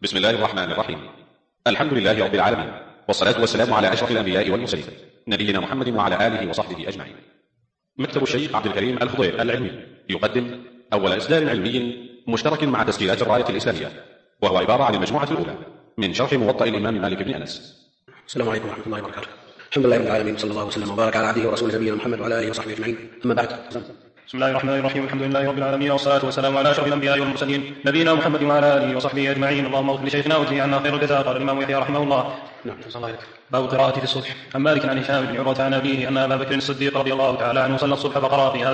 بسم الله الرحمن الرحيم. الحمد لله رب العالمين، والصلاة والسلام على أشرف الأنبياء والمرسلين نبينا محمد وعلى آله وصحبه أجمعين. مكتب الشيخ عبد الكريم الخضير العلمي يقدم أول إصدار علمي مشترك مع تسجيلات الراية الإسلامية، وهو عبارة عن المجموعة الأولى من شرح موطأ الإمام مالك بن أنس. السلام عليكم ورحمة الله وبركاته. الحمد لله رب العالمين، صلى الله وسلم وبارك على عبده ورسوله نبينا محمد وعلى آله وصحبه أجمعين. أما بعد، بسم الله الرحمن الرحيم. الحمد لله رب العالمين، والصلاة والسلام على أشرف الأنبياء والمرسلين نبينا محمد وعلى آله وصحبه أجمعين. اللهم اغفر لشيخنا واجزه عنا خير الجزاء. قال الإمام يحيى رحمه الله: باب قراءة في الصبح. عن مالك عن هشام بن عروة عن أبيه أن أبا بكر الصديق رضي الله تعالى عنه صلى الصبح فقرأ فيها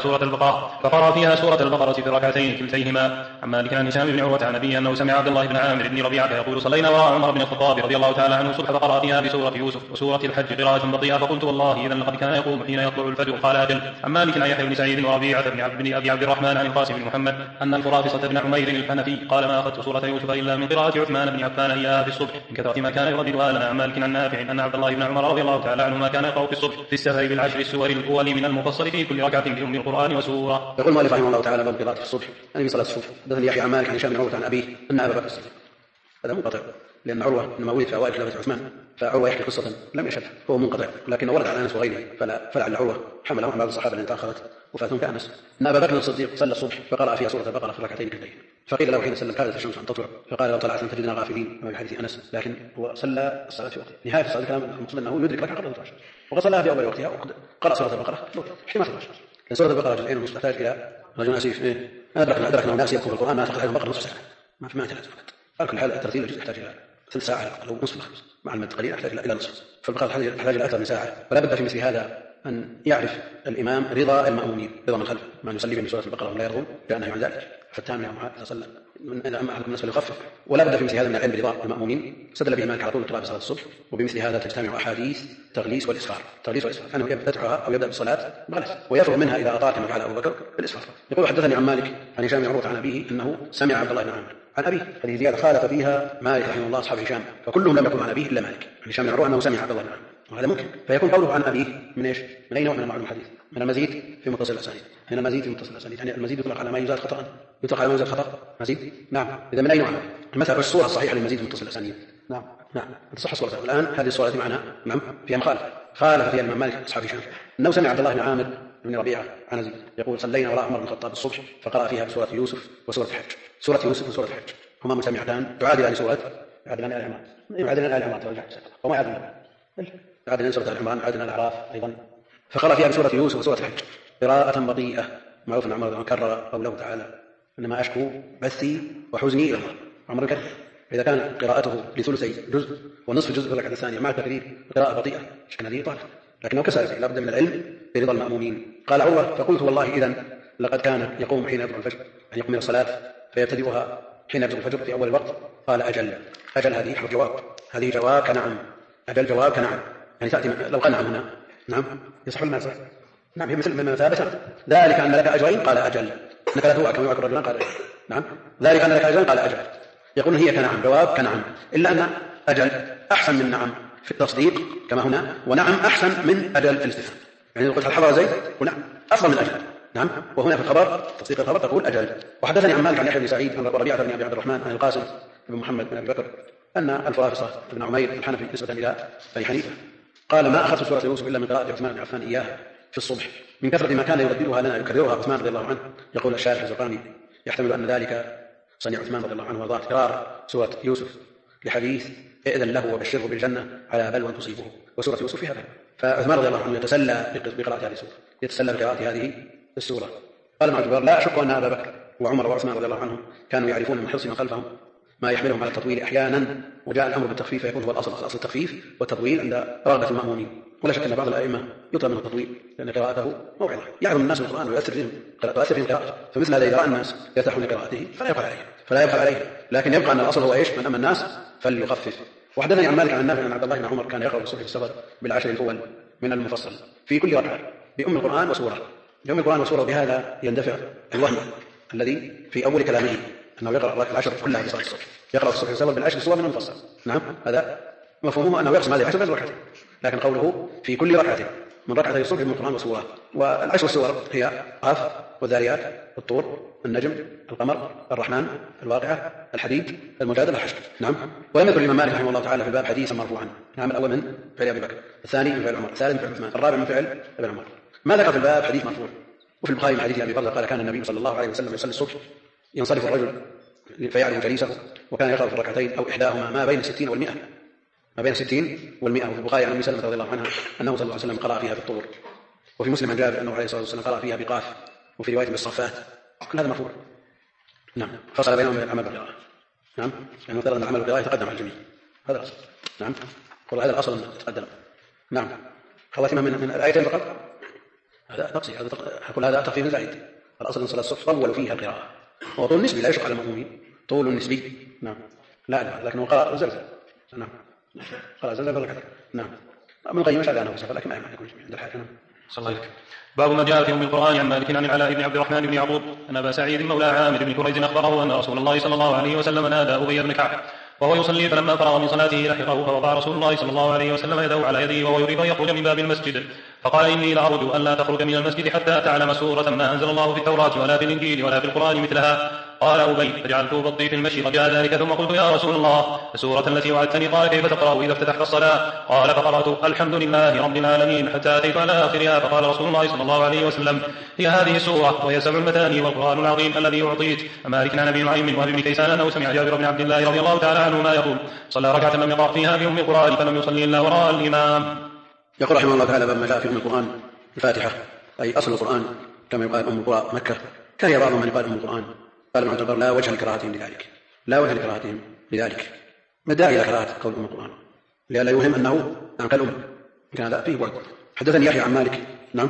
سورة البقرة في ركعتين كلتيهما. عن مالك عن هشام بن عروة عن أبيه أنه سمع عبد الله بن عامر بن ربيعة يقول: صلينا وراء عمر بن الخطاب رضي الله تعالى عنه الصبح فقرأ فيها بسورة يوسف وسورة الحج قراءة بطيئة، فقلت: والله إذا لقد كان يقوم حين يطلع الفجر. قال: أجل. عن مالك عن يحيى بن سعيد وربيعة بن أبي عبد الرحمن عن القاسم بن محمد أن الفرافصة بن عمير الحنفي قال: ما أخذت سورة يوسف إلا من قراءة عثمان بن عفان إياها في الصبح من كثرة ما كان يرددها لنا. عن مالك عن نافع أن عبد الله بن عمر رضي الله تعالى عنهما كان يقرأ في الصبح في السفر بالعشر السور الأول من المفصل في كل ركعة بأم القرآن وسورة. يقول مالك رحمه الله تعالى: باب قراءة في الصبح، يعني في صلاة الصبح. حدثني يحيى عن مالك عن هشام بن عروة عن أبيه أن أبا بكر الصديق، هذا منقطع لأن عروة لما ولد في أوائل خلافة عثمان فعروة يحكي قصة لم يشهدها فهو منقطع، لكنه ورد عن أنس وغيره فلعل عروة حمله عن بعض الصحابة الذين تأخرت وفاتهم كأنس أن أبا بكر الصديق صلى الصبح فقرأ فيها سورة البقرة في ركعتين كلتين، فقيل له حين سلم: كادت الشمس أن تطلع، فقال: لو طلعت لم تجدنا غافلين، كما في حديث أنس، لكن هو صلى الصلاة في وقتها. نهاية الصلاة كلام المقصود أنه يدرك ركعة قبل 12 وقد صلاها في أول وقتها وقد قرأ سورة البقرة احتمال 11، لأن سورة البقرة جزئين ونصف تحتاج إلى رجل أسيف أدركنا وناس يبقوا في القرآن ما تقرأ البقرة نصف ساعة، ما في تلازم فقط. على كل حال الترتيب الجزء يحتاج إلى ثلث ساعة أو نصف الخمس، مع المد قليل يحتاج إلى نصف، فالبقرة تحتاج إلى أكثر من ساعة. فلا بد في مثل هذا أن يعرف الإمام رضا المأمومين، رضا من خلفه، من يصلي بهم سورة البقرة ولا يرغب لأنه عن ذلك فالتام يوم إذا صلى أما أحد الناس فليخفف. ولا بد في مثل هذا من العلم رضا المأمومين. استدل به مالك على طول القراءة صلاة الصبح، وبمثل هذا تجتمع أحاديث تغليس والإسفار أنه يفتتحها أو يبدأ بالصلاة بغلس ويفرغ منها إذا أطاع كما فعل أبو بكر بالإسفار. يقول: حدثني عن مالك عن هشام بن عروة عن أبيه أنه سمع عبد الله بن عامر عن أبيه. هذه زيادة خالف فيها مالك رحمه الله أصحاب هشام، فكلهم لم يقولوا عن أبيه إلا مالك. هشام بن عروة أنه سمع عبد الله بن عامر، وهذا ممكن، فيكون قوله عن أبيه من إيش؟ من أي نوع من معلوم الحديث؟ من المزيد في متصل الأسانيد. هنا المزيد في متصل الأسانيد، يعني المزيد يطلق على ما يزاد خطأ، يطلق على ما يزاد خطأ مزيد. نعم. إذا من أي نوع؟ مثلا الصورة الصحيحة للمزيد في متصل الأسانيد. نعم تصح صورته. الآن هذه الصورة التي معنا نعم فيها مخالفة، خالف فيها الإمام مالك أصحاب هشام أنه سمع عبد الله بن عامر بن ربيعة عن أبيه يقول: صلينا وراء عمر بن الخطاب الصبح فقرأ فيها بسورة يوسف وسورة الحج. سورة يوسف وسورة الحج هما مجتمعتان تعادلان سورة يعادلان آل عمران، يعادلان آل عمران وما يعادلان سورة آل عمران، يعادلان الأعراف أيضا. فقرأ فيها بسورة يوسف وسورة الحج قراءة بطيئة. معروف أن عمر كرر قوله تعالى: إنما أشكو بثي وحزني إلى الله. عمر كرر. إذا كان قراءته لثلثي جزء ونصف جزء في الركعة الثانية مع التكرير قراءة بطيئة كان هذه طالب، لكنه كسر. لا بد من العلم برضا المأمومين. قال عمر: فقلت: والله إذن لقد كان يقوم حين يطلع الفجر، أن يقوم إلى الصلاة فيبتدئها حين يبدأ الفجر في أول الوقت. قال: أجل هذه حرف جواب، هذه جواب كنعم، أجل جواب كنعم، يعني تأتي لو قال نعم هنا نعم يصح ولا ما يصح؟ نعم هي مثل ما ثابت. ذلك أن لك أجرين قال أجل، أنك لا توعى كما يوعى الرجلان قال نعم. ذلك أن لك أجرين قال أجل. يقول هي كنعم، جواب كنعم، إلا أن أجل أحسن من نعم في التصديق كما هنا، ونعم أحسن من أجل في الاستفهام. يعني لو قلت هل حضر زيد ونعم أفضل من أجل نعم، وهنا في الخبر تصديق الخبر تقول أجل. وحدثني عن مالك عن يحيى بن سعيد عن ربيعة بن أبي عبد الرحمن عن القاسم بن محمد بن أبي بكر أن الفرافصة بن عمير الحنفي نسبة إلى بني حنيفة قال: ما أخذت سورة يوسف إلا من قراءة عثمان بن عفان إياها في الصبح من كثرة ما كان يرددها لنا يكررها عثمان رضي الله عنه. يقول الشارح الزرقاني: يحتمل أن ذلك صنع عثمان رضي الله عنه وارضاه تكرار سورة يوسف لحديث: ائذن له وبشره بالجنة على بلوى تصيبه، وسورة يوسف فيها بلوى. فعثمان رضي الله عنه يتسلى بقراءة هذه السورة، يتسلى بقراءة هذه السورة. قال مع الجبار: لا أشك أن أبا بكر وعمر وعثمان رضي الله عنهم كانوا يعرفون من حرص من خلفهم ما يحملهم على التطويل أحيانا، وجاء الأمر بالتخفيف فيكون هو الأصل التخفيف والتطويل عند رغبة المأمومين. ولا شك أن بعض الأئمة يطلب منه التطويل لأن قراءته موعظة، يعلم الناس بالقرآن ويؤثر فيهم قراءته، فمثل هذا إذا رأى الناس يرتاحون لقراءته فلا يبخل عليه، لكن يبقى أن الأصل هو إيش؟ من أما الناس فليخفف. وحدثني عن مالك عن نافع عن عبد الله بن عمر كان يقرأ الصبح في السفر بالعشر الأول من المفصل في كل ركعة بأم القرآن وسورة. بأم القرآن وسورة، بهذا يندفع الوهم الذي في أول كلامه أنه يقرأ العشر كلها في صلاة الصبح، يقرأ الصبح في السفر بالعشر سور من المفصل. نعم هذا مفهومه أنه يقسم هذه العشر بين ركعتين، لكن قوله في كل ركعة من ركعتي الصبح من القرآن وسورة. والعشر السور هي قاف والذاريات والطور النجم القمر الرحمن الواقعة الحديد المجادلة الحشر. نعم. ولم يذكر الإمام مالك رحمه الله تعالى في الباب حديثا مرفوعا. نعم. الأول من فعل أبي بكر، الثاني من فعل عمر، الثالث من فعل عثمان، الرابع من فعل ابن عمر. ما ذكر في الباب حديث مرفوع. وفي البخاري من حديث أبي بكر قال كان النبي صلى الله عليه وسلم يصلي الصبح ينصرف الرجل فيعرف جليسه وكان يقرأ في الركعتين أو إحداهما ما بين 60 و100، ما بين 60 و100. وفي البخاري عن أم سلمة رضي الله عنها أنه صلى الله عليه وسلم قرأ فيها بالطور. وفي مسلم عن جابر أنه عليه الصلاة والسلام قرأ فيها بقاف، وفي رواية بالصفات. كل هذا مرفوع. نعم. فصل بينهم العمل بالقراءة. نعم. يعني مثلا العمل بالقراءة يتقدم على الجميع. هذا الأصل. نعم. هذا الأصل أنه يتقدم. نعم. خواتمها من الآيتين فقط. هذا تقصي. هذا تخفيف زائد. الأصل أن صلاة الصبح طول فيها القراءة، وطول نسبي لا يشق على المأمومين، طول نسبي. نعم. لا لكنه قرأ زلزل. نعم. قرأ زلزل بالركعة. نعم. من القيم مش على أنه سفر، لكن ما يكون عند الحاكم. صلى الله عليه. باب ما جاء في أم القرآن عن مالك عن العلاء بن عبد الرحمن بن يعقوب أن أبا سعيد مولى عامر بن كريز أخبره أن رسول الله صلى الله عليه وسلم نادى أبي بن كعب وهو يصلي، فلما فرغ من صلاته لحقه، فوضع رسول الله صلى الله عليه وسلم يده على يده وهو يريد أن يخرج من باب المسجد، فقال إني لأرجو أن لا تخرج من المسجد حتى تعلم سورة ما أنزل الله في التوراة ولا في الإنجيل ولا في القرآن مثلها. قال أبي فجعلت أبطي في المشي رجاء ذلك، ثم قلت يا رسول الله السورة التي وعدتني. قال كيف تقرأ إذا افتتحت الصلاة؟ قال فقرأت الحمد لله رب العالمين حتى أتيت على آخرها. فقال رسول الله صلى الله عليه وسلم هي هذه السورة وهي 7 المثاني والقرآن العظيم الذي أعطيت. مالك عن أبي نعيم وأبي بن كيسان أنه سمع جابر بن عبد الله رضي الله تعالى عنهما يقول صلى ركعة لم يقرأ فيها في أم القرآن فلم يصلي إلا وراء الإمام. يقول رحمه الله تعالى باب ما جاء في أم القرآن الفاتحة، أي أصل القرآن كما يقال أم القرآن مكة. كان بعض من يقال أم القرآن. قال ابن عبد البر لا وجه لكراهتهم لذلك، لا وجه لكراهتهم لذلك. ما الداعي إلى كراهة قول أم القرآن؟ لئلا يوهم أنه كالأم، كان هذا فيه بعد. حدثني يحيى عن مالك. نعم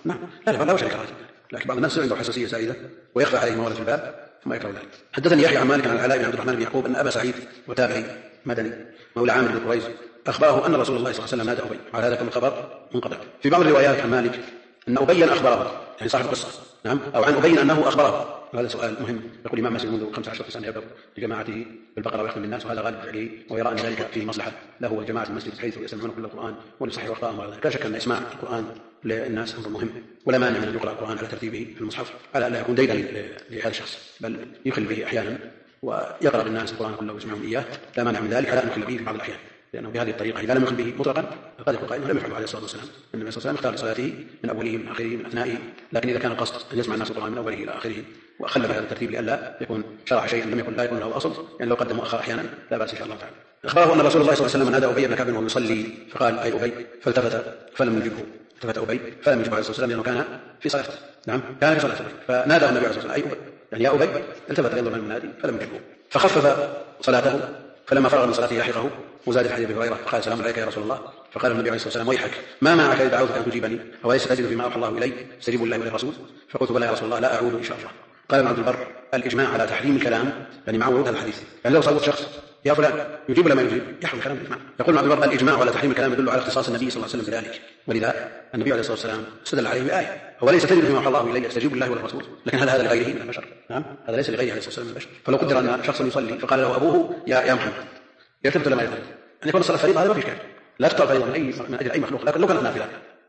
لا وجه لكراهتهم، لكن بعض الناس عنده حساسية زائدة ويخفى عليه ما ورد في الباب ثم يكره ذلك. حدثني يحيى عن مالك عن العلاء بن عبد الرحمن بن يعقوب أن أبا سعيد وتابعي مدني مولى عامر بن كريز أخبره أن رسول الله صلى الله عليه وسلم نادى أبي. على هذا كم الخبر منقطع. في بعض الروايات عن مالك أن أبي أخبره، يعني صاحب القصة. نعم. أو عن أبي أنه أخبره. وهذا سؤال مهم. يقول الإمام مسلم منذ 15 سنة يبدأ لجماعته بالبقرة ويختم بالناس، وهذا غالب فعله، ويرى أن ذلك فيه مصلحة له وجماعة المسجد بحيث يسمعون كل القرآن وليصحح أخطاءهم وغير ذلك. لا شك أن إسماع القرآن للناس أمر مهم، ولا مانع من أن يقرأ القرآن على ترتيبه في المصحف على أن لا يكون ديدا لهذا الشخص، بل يخل به أحيانا ويقرأ للناس القرآن كله ويسمعهم إياه. لا مانع من ذلك على أن يخل به في بعض الأحيان، لأنه بهذه الطريقة إذا لم يخل به مطلقا فقد يكون قائلا لم يفعله عليه الصلاة والسلام. النبي صلى الله عليه وسلم اختار لصلاته من أوله من آخره من أثنائه، لكن إذا كان القصد أن يسمع الناس القرآن من أوله إلى آخره وخلف هذا الترتيب لئلا يكون شرع شيئا لم يكن لا يكون له أصل، يعني لو قدم مؤخر أحيانا لا بأس إن شاء الله تعالى. أخبره أن رسول الله صلى الله عليه وسلم نادى أبي بن كعب وهو يصلي فقال أي أبي، فالتفت فلم يجبه. التفت أبي فلم يجبه عليه الصلاة والسلام لأنه كان في صلاته. نعم كان في صلاته، فنادى النبي عليه الصلاة والسلام أي أبي، يعني يا أبي. التفت ينظر من المنادي فلم يجبه، فخفف صلاته. فلما فرغ من صلاته لحقه وزاد في حديث ابي هريره قال السلام عليك يا رسول الله. فقال النبي عليه الصلاه والسلام ويحك ما معك اذا دعوتك ان تجيبني اوليس تجد فيما اوحى الله الي استجيب الله وللرسول؟ فقلت بلى يا رسول الله لا اعود ان شاء الله. قال ابن عبد البر الاجماع على تحريم الكلام يعني مع ورود هذا الحديث، يعني لو صوت شخص يا فلان يجيب ولا ما يجيب يحرم الكلام بالاجماع. يقول ابن عبد البر الاجماع على تحريم الكلام يدل على اختصاص النبي صلى الله عليه وسلم بذلك، ولذا النبي عليه الصلاه والسلام استدل عليه بايه وليس تجد فيما اوحى الله الي استجيب الله وللرسول. لكن هل هذا لغيره من البشر؟ نعم هذا ليس لغيره عليه الصلاه والسلام من البشر. فلو قدر ان شخص يصلي فقال له ابوه يا محمد يلتفت لما يلتفت أن يكون الصلاة فريضة، هذا ما في إشكال، لا تقطع فريضة من أجل أي مخلوق، لكن لو كانت نافلة.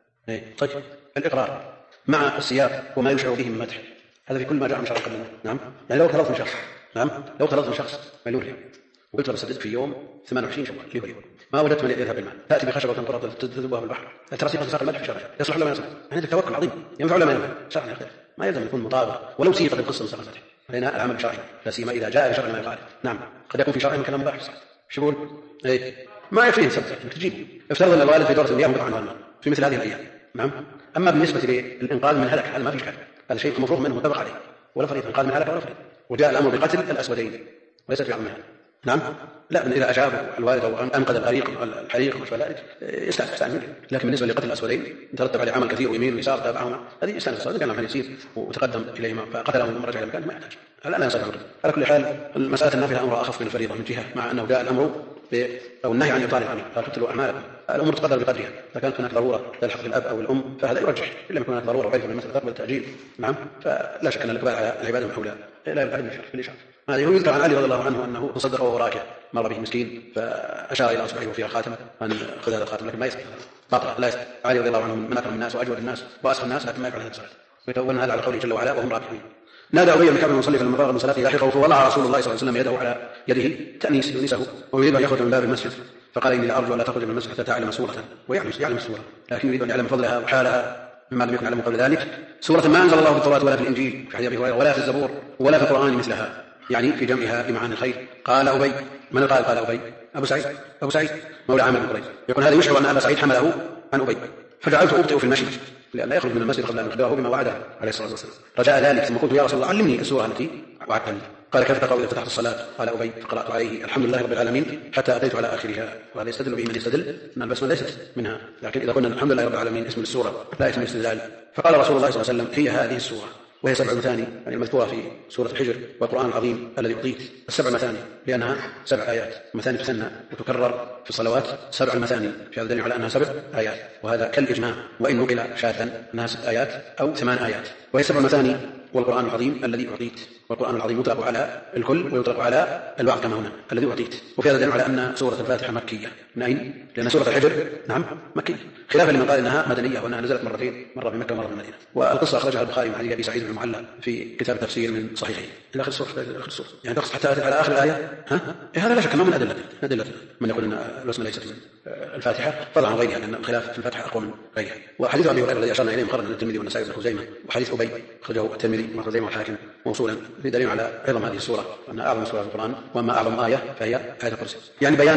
طيب الإقرار مع السياق وما يشعر به من مدح هذا في كل ما جاء من شرع قبلنا. نعم يعني لو طلبت من شخص، نعم لو طلبت من شخص مليون ريال وقلت له بسددك في يوم 28 شوال لي ولي ما وجدت من يذهب بالمال، تأتي بخشبة قرة تذبها في البحر ترى صفة ساق المدح في شرع يصلح ولا ما يصلح؟ عندك توكل عظيم ينفع ولا ما ينفع؟ شرع يا أخي ما يلزم يكون مطابق ولو سيقت القصة من ساق المدح. علينا العمل بشرعي لا سيما إذا جاء بشرع ما يقال. نعم قد يكون في شرع كلام مباح شو يقول؟ ما يكفيه سبب انك تجيب. افترض ان الوالد في دورة المياه مقطع عنه الماء في مثل هذه الايام. نعم اما بالنسبه للانقاذ من هلك هذا ما في اشكال، هذا شيء مفروغ منه متفق عليه، ولا فريق انقاذ من هلك ولا فريق. وجاء الامر بقتل الاسودين وليس في عمها. نعم لا من اذا اجاب الوالد او انقذ الحريق وما شابه ذلك يستعمل، لكن بالنسبه لقتل الاسودين يترتب عليه عمل كثير ويمين ويسار تابعهما هذه يستانس الصلاه كان العمل يسير وتقدم اليهما فقتلهم ثم رجع الى مكانه ما يحتاج. هذا لا ينصح على كل حال المساله النافله امرها اخف من الفريضه من جهه مع انه جاء الامر أو النهي عن إبطال العمل لا تبطلوا أعمالكم. الأمور تقدر بقدرها، إذا كانت هناك ضرورة تلحق بالأب أو الأم فهذا يرجح، إلا يكون هناك ضرورة وغيرها من مثل تقبل التأجيل. نعم فلا شك أن الإقبال على العبادة من أولى لا يبقى من الشرف بالإشارة. هذا هو يذكر عن علي رضي الله عنه أنه تصدق وهو راكع مر به مسكين فأشار إلى أصبعه وفيها خاتمة أن خذ هذا الخاتم، لكن ما يستطيع باطل لا يستطيع. علي رضي الله عنه من أكرم الناس وأجود الناس وأسخى الناس، لكن ما يفعل هذا الصلاة، ويتون هذا على قوله جل وعلا وهم راكعون. نادى أبي بن كعب المصلي فلما فرغ من صلاته لاحقه فوضع رسول الله صلى الله عليه وسلم يده على يده تأنيس يونسه ويريد أن يخرج من باب المسجد، فقال إني لأرجو ألا تخرج من المسجد حتى تعلم سورة، ويعلم السورة، لكن يريد أن يعلم فضلها وحالها مما لم يكن يعلم قبل ذلك، سورة ما أنزل الله في التوراة ولا في الإنجيل في حديث أبي هريرة ولا في الزبور ولا في القرآن مثلها، يعني في جمعها لمعاني الخير. قال أبي، من قال أبي؟ أبو سعيد مولى عامر بن قريش. يكون هذا يشعر أن أبا سعيد حمله عن أبي، فجعلت أبطئ في المشي لأن لا يخرج من المسجد قبل أن يخبره بما وعده عليه الصلاة والسلام، رجاء ذلك. ثم قلت يا رسول الله علمني السورة التي وعدتني. قال كيف تقرأ إذا فتحت الصلاة؟ قال أبي، فقرأت عليه الحمد لله رب العالمين حتى أتيت على آخرها. وهذا يستدل به من يستدل أن البسمة ليست منها، لكن إذا قلنا الحمد لله رب العالمين اسم السورة لا اسم الاستدلال. فقال رسول الله صلى الله عليه وسلم هي هذه السورة، وهي 7 مثاني يعني المذكورة في سورة الحجر والقرآن العظيم الذي أعطيت. 7 مثاني لأنها 7 آيات، مثاني تثنى وتكرر في الصلوات 7 المثاني، في هذا الدليل على أنها 7 آيات، وهذا كالإجماع، وإن نقل شاذا أنها 6 آيات أو 8 آيات، وهي 7 مثاني والقرآن العظيم الذي أعطيت. والقرآن العظيم يطلق على الكل ويطلق على البعض كما هنا الذي أعطيت. وفي هذا الدليل على أن سورة الفاتحة مكية، لأن سورة الحجر نعم مكية، خلافا لمن قال إنها مدنية وأنها نزلت مرتين، مرة في مكة ومرة في المدينة. والقصة أخرجها البخاري من حديث أبي سعيد بن المعلى في كتاب التفسير من صحيحه إلى آخر السورة، يعني تقصد حتى على آخر الآية. هذا لا شك أنه من أدلة من يقول أن البسمة ليست من الفاتحة فضلا عن غيرها، لأن الخلاف في الفاتحة أقوى من غيرها. وحديث أبي هريرة الذي أشرنا إليه مخرج الترمذي والنسائي وابن خزيمة، وحديث أبي أخرجه الترمذي وابن خزيمة والحاكم موصولا، في دليل على عظم هذه السورة وأنها أعظم سورة في القرآن، وأما أعظم آية فهي آية الكرسي. يعني بيان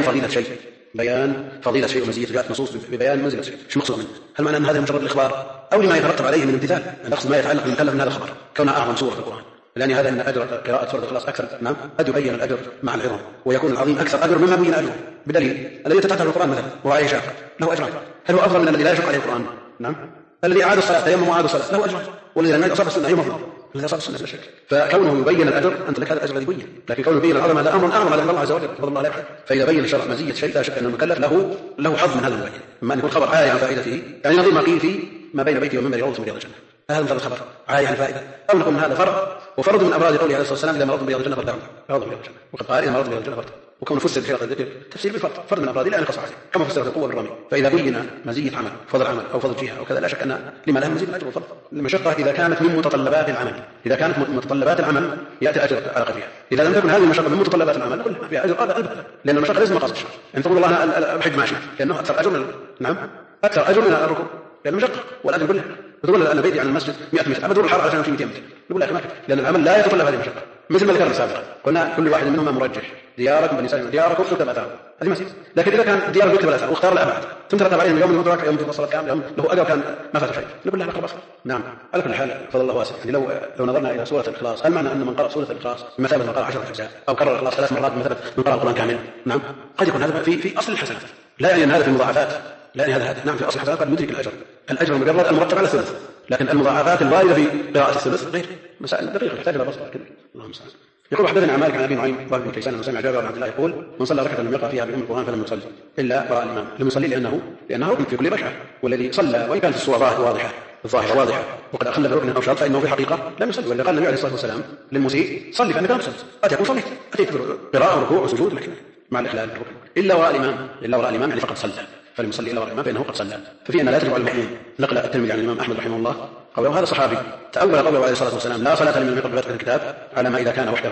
فضيلة شيء ومزية، جاءت نصوص ببيان منزلة شيء. شو مقصود منه؟ هل معنى أن هذا مجرد الإخبار أو لما يترتب عليه من امتثال؟ أن أقصد ما يتعلق بالمكلف من هذا الخبر كونها أعظم سورة في القرآن، لأن هذا أن أجر قراءة سورة الإخلاص أكثر، نعم قد يبين الأجر مع العظم، ويكون العظيم أكثر أجر مما بين أجره، بدليل الذي يتتعب القرآن مثلا وهو عليه شاق له أجران، هل هو أفضل من الذي لا يشق عليه القرآن؟ نعم. الذي أعاد الصلاة تيمم وأعاد الصلاة له أجران، والذي لم أصاب السنة يوم أفضل الذي أصاب السنة لا شك. فكونه يبين الأجر أنت لك هذا الأجر الذي يبين، لكن كونه يبين العظم هذا أمر أعظم على الله عز وجل فضل الله لا يحد. فإذا بين الشرع مزية شيء لا شك أن المكلف له حظ من هذا المبين، إما أن يكون خبر عالي عن فائدته، يعني نظير ما قيل في ما بين بيتي ومنبري روضة من رياض الجنة، هذا مثل الخبر عالي عن فائدة، أو نقول هذا فرض، وفرض من أبراز قوله عليه الصلاة والسلام إذا مرضتم برياض الجنة فارتعوا، روضة من رياض الجنة، وقد قال إذا مرضتم برياض الجنة فارتعوا، وكون فسر بحيرة الذكر تفسير بالفرض، فرض من أبراز لا ينقص عليه، كما فسرت القوة بالرمي. فإذا بين مزية عمل فضل عمل أو فضل جهة أو كذا لا شك أن لما لها مزيد الأجر والفضل. المشقة إذا كانت من متطلبات العمل، إذا كانت متطلبات العمل يأتي الأجر على قدرها. إذا لم تكن هذه المشقة من متطلبات العمل نقول فيها أجر البتة، لأن المشقة ليس مقاصد الشرع. أن تقول والله أنا أحج ماشي لأنه أكثر أجر من نعم أكثر أجر من الركوب، لأن المشقة والأجر كله. بتقول أنا بيتي عن المسجد 100 متر، أبدور الحرب عشان أمشي 200 متر، نقول لك ما كفي، لأن العمل لا يتطلب هذه المشقة. مثل ما ذكرنا سابقا قلنا كل واحد منهما مرجح، دياركم بني سالم دياركم تكتب أثاره، هذه مسألة. لكن إذا كان ديارك يكتب الأثار واختار الأبعد ثم ترتب عليه يوم المدرك يوم الصلاة كامل يوم له أجر كان ما فات شيء، نقول له لا خلاص. نعم على كل حال فضل الله واسع. يعني لو نظرنا إلى سورة الإخلاص، هل معنى أن من قرأ سورة الإخلاص بمثابة من قرأ 10 أجزاء أو كرر الإخلاص 3 مرات بمثابة من قرأ القرآن كاملا؟ نعم قد يكون هذا في أصل الحسنات، لا يعني أن هذا في المضاعفات، لا يعني هذا نعم في أصل الحسنات قد يدرك الأجر المجرد المرتب على الثلث، لكن المضاعفات الواردة في قراءة الثلث غير مسائل دقيقة تحتاج إلى بسط كبير. اللهم صل. يقول حدثنا عن مالك عن ابي نعيم وابي بن كيسان وسمع جابر بن عبد الله يقول من صلى ركعه لم يقرا فيها بام القران فلم يصلي الا وراء الامام، لم يصلي لانه ركن في كل ركعه، والذي صلى وان كانت الصوره واضحه الظاهره واضحه وقد اخل بركن او شرط فانه في الحقيقه لم يصلي، ولذا قال النبي عليه الصلاه والسلام للمسيء صلي فانك لم تصلي، قد يكون صليت اتيت قراءه وركوع وسجود لكن مع الاخلال بالركن الا وراء الامام يعني فقد صلى، فلم يصلي الا وراء الامام فانه قد صلى. ففي ان لا تجب على المأموم. نقل الترمذي عن الامام احمد رحمه الله قوله هذا صحابي تأول قوله عليه الصلاة والسلام لا صلاة لمن لم يقرأ بفاتحة الكتاب على ما إذا كان وحده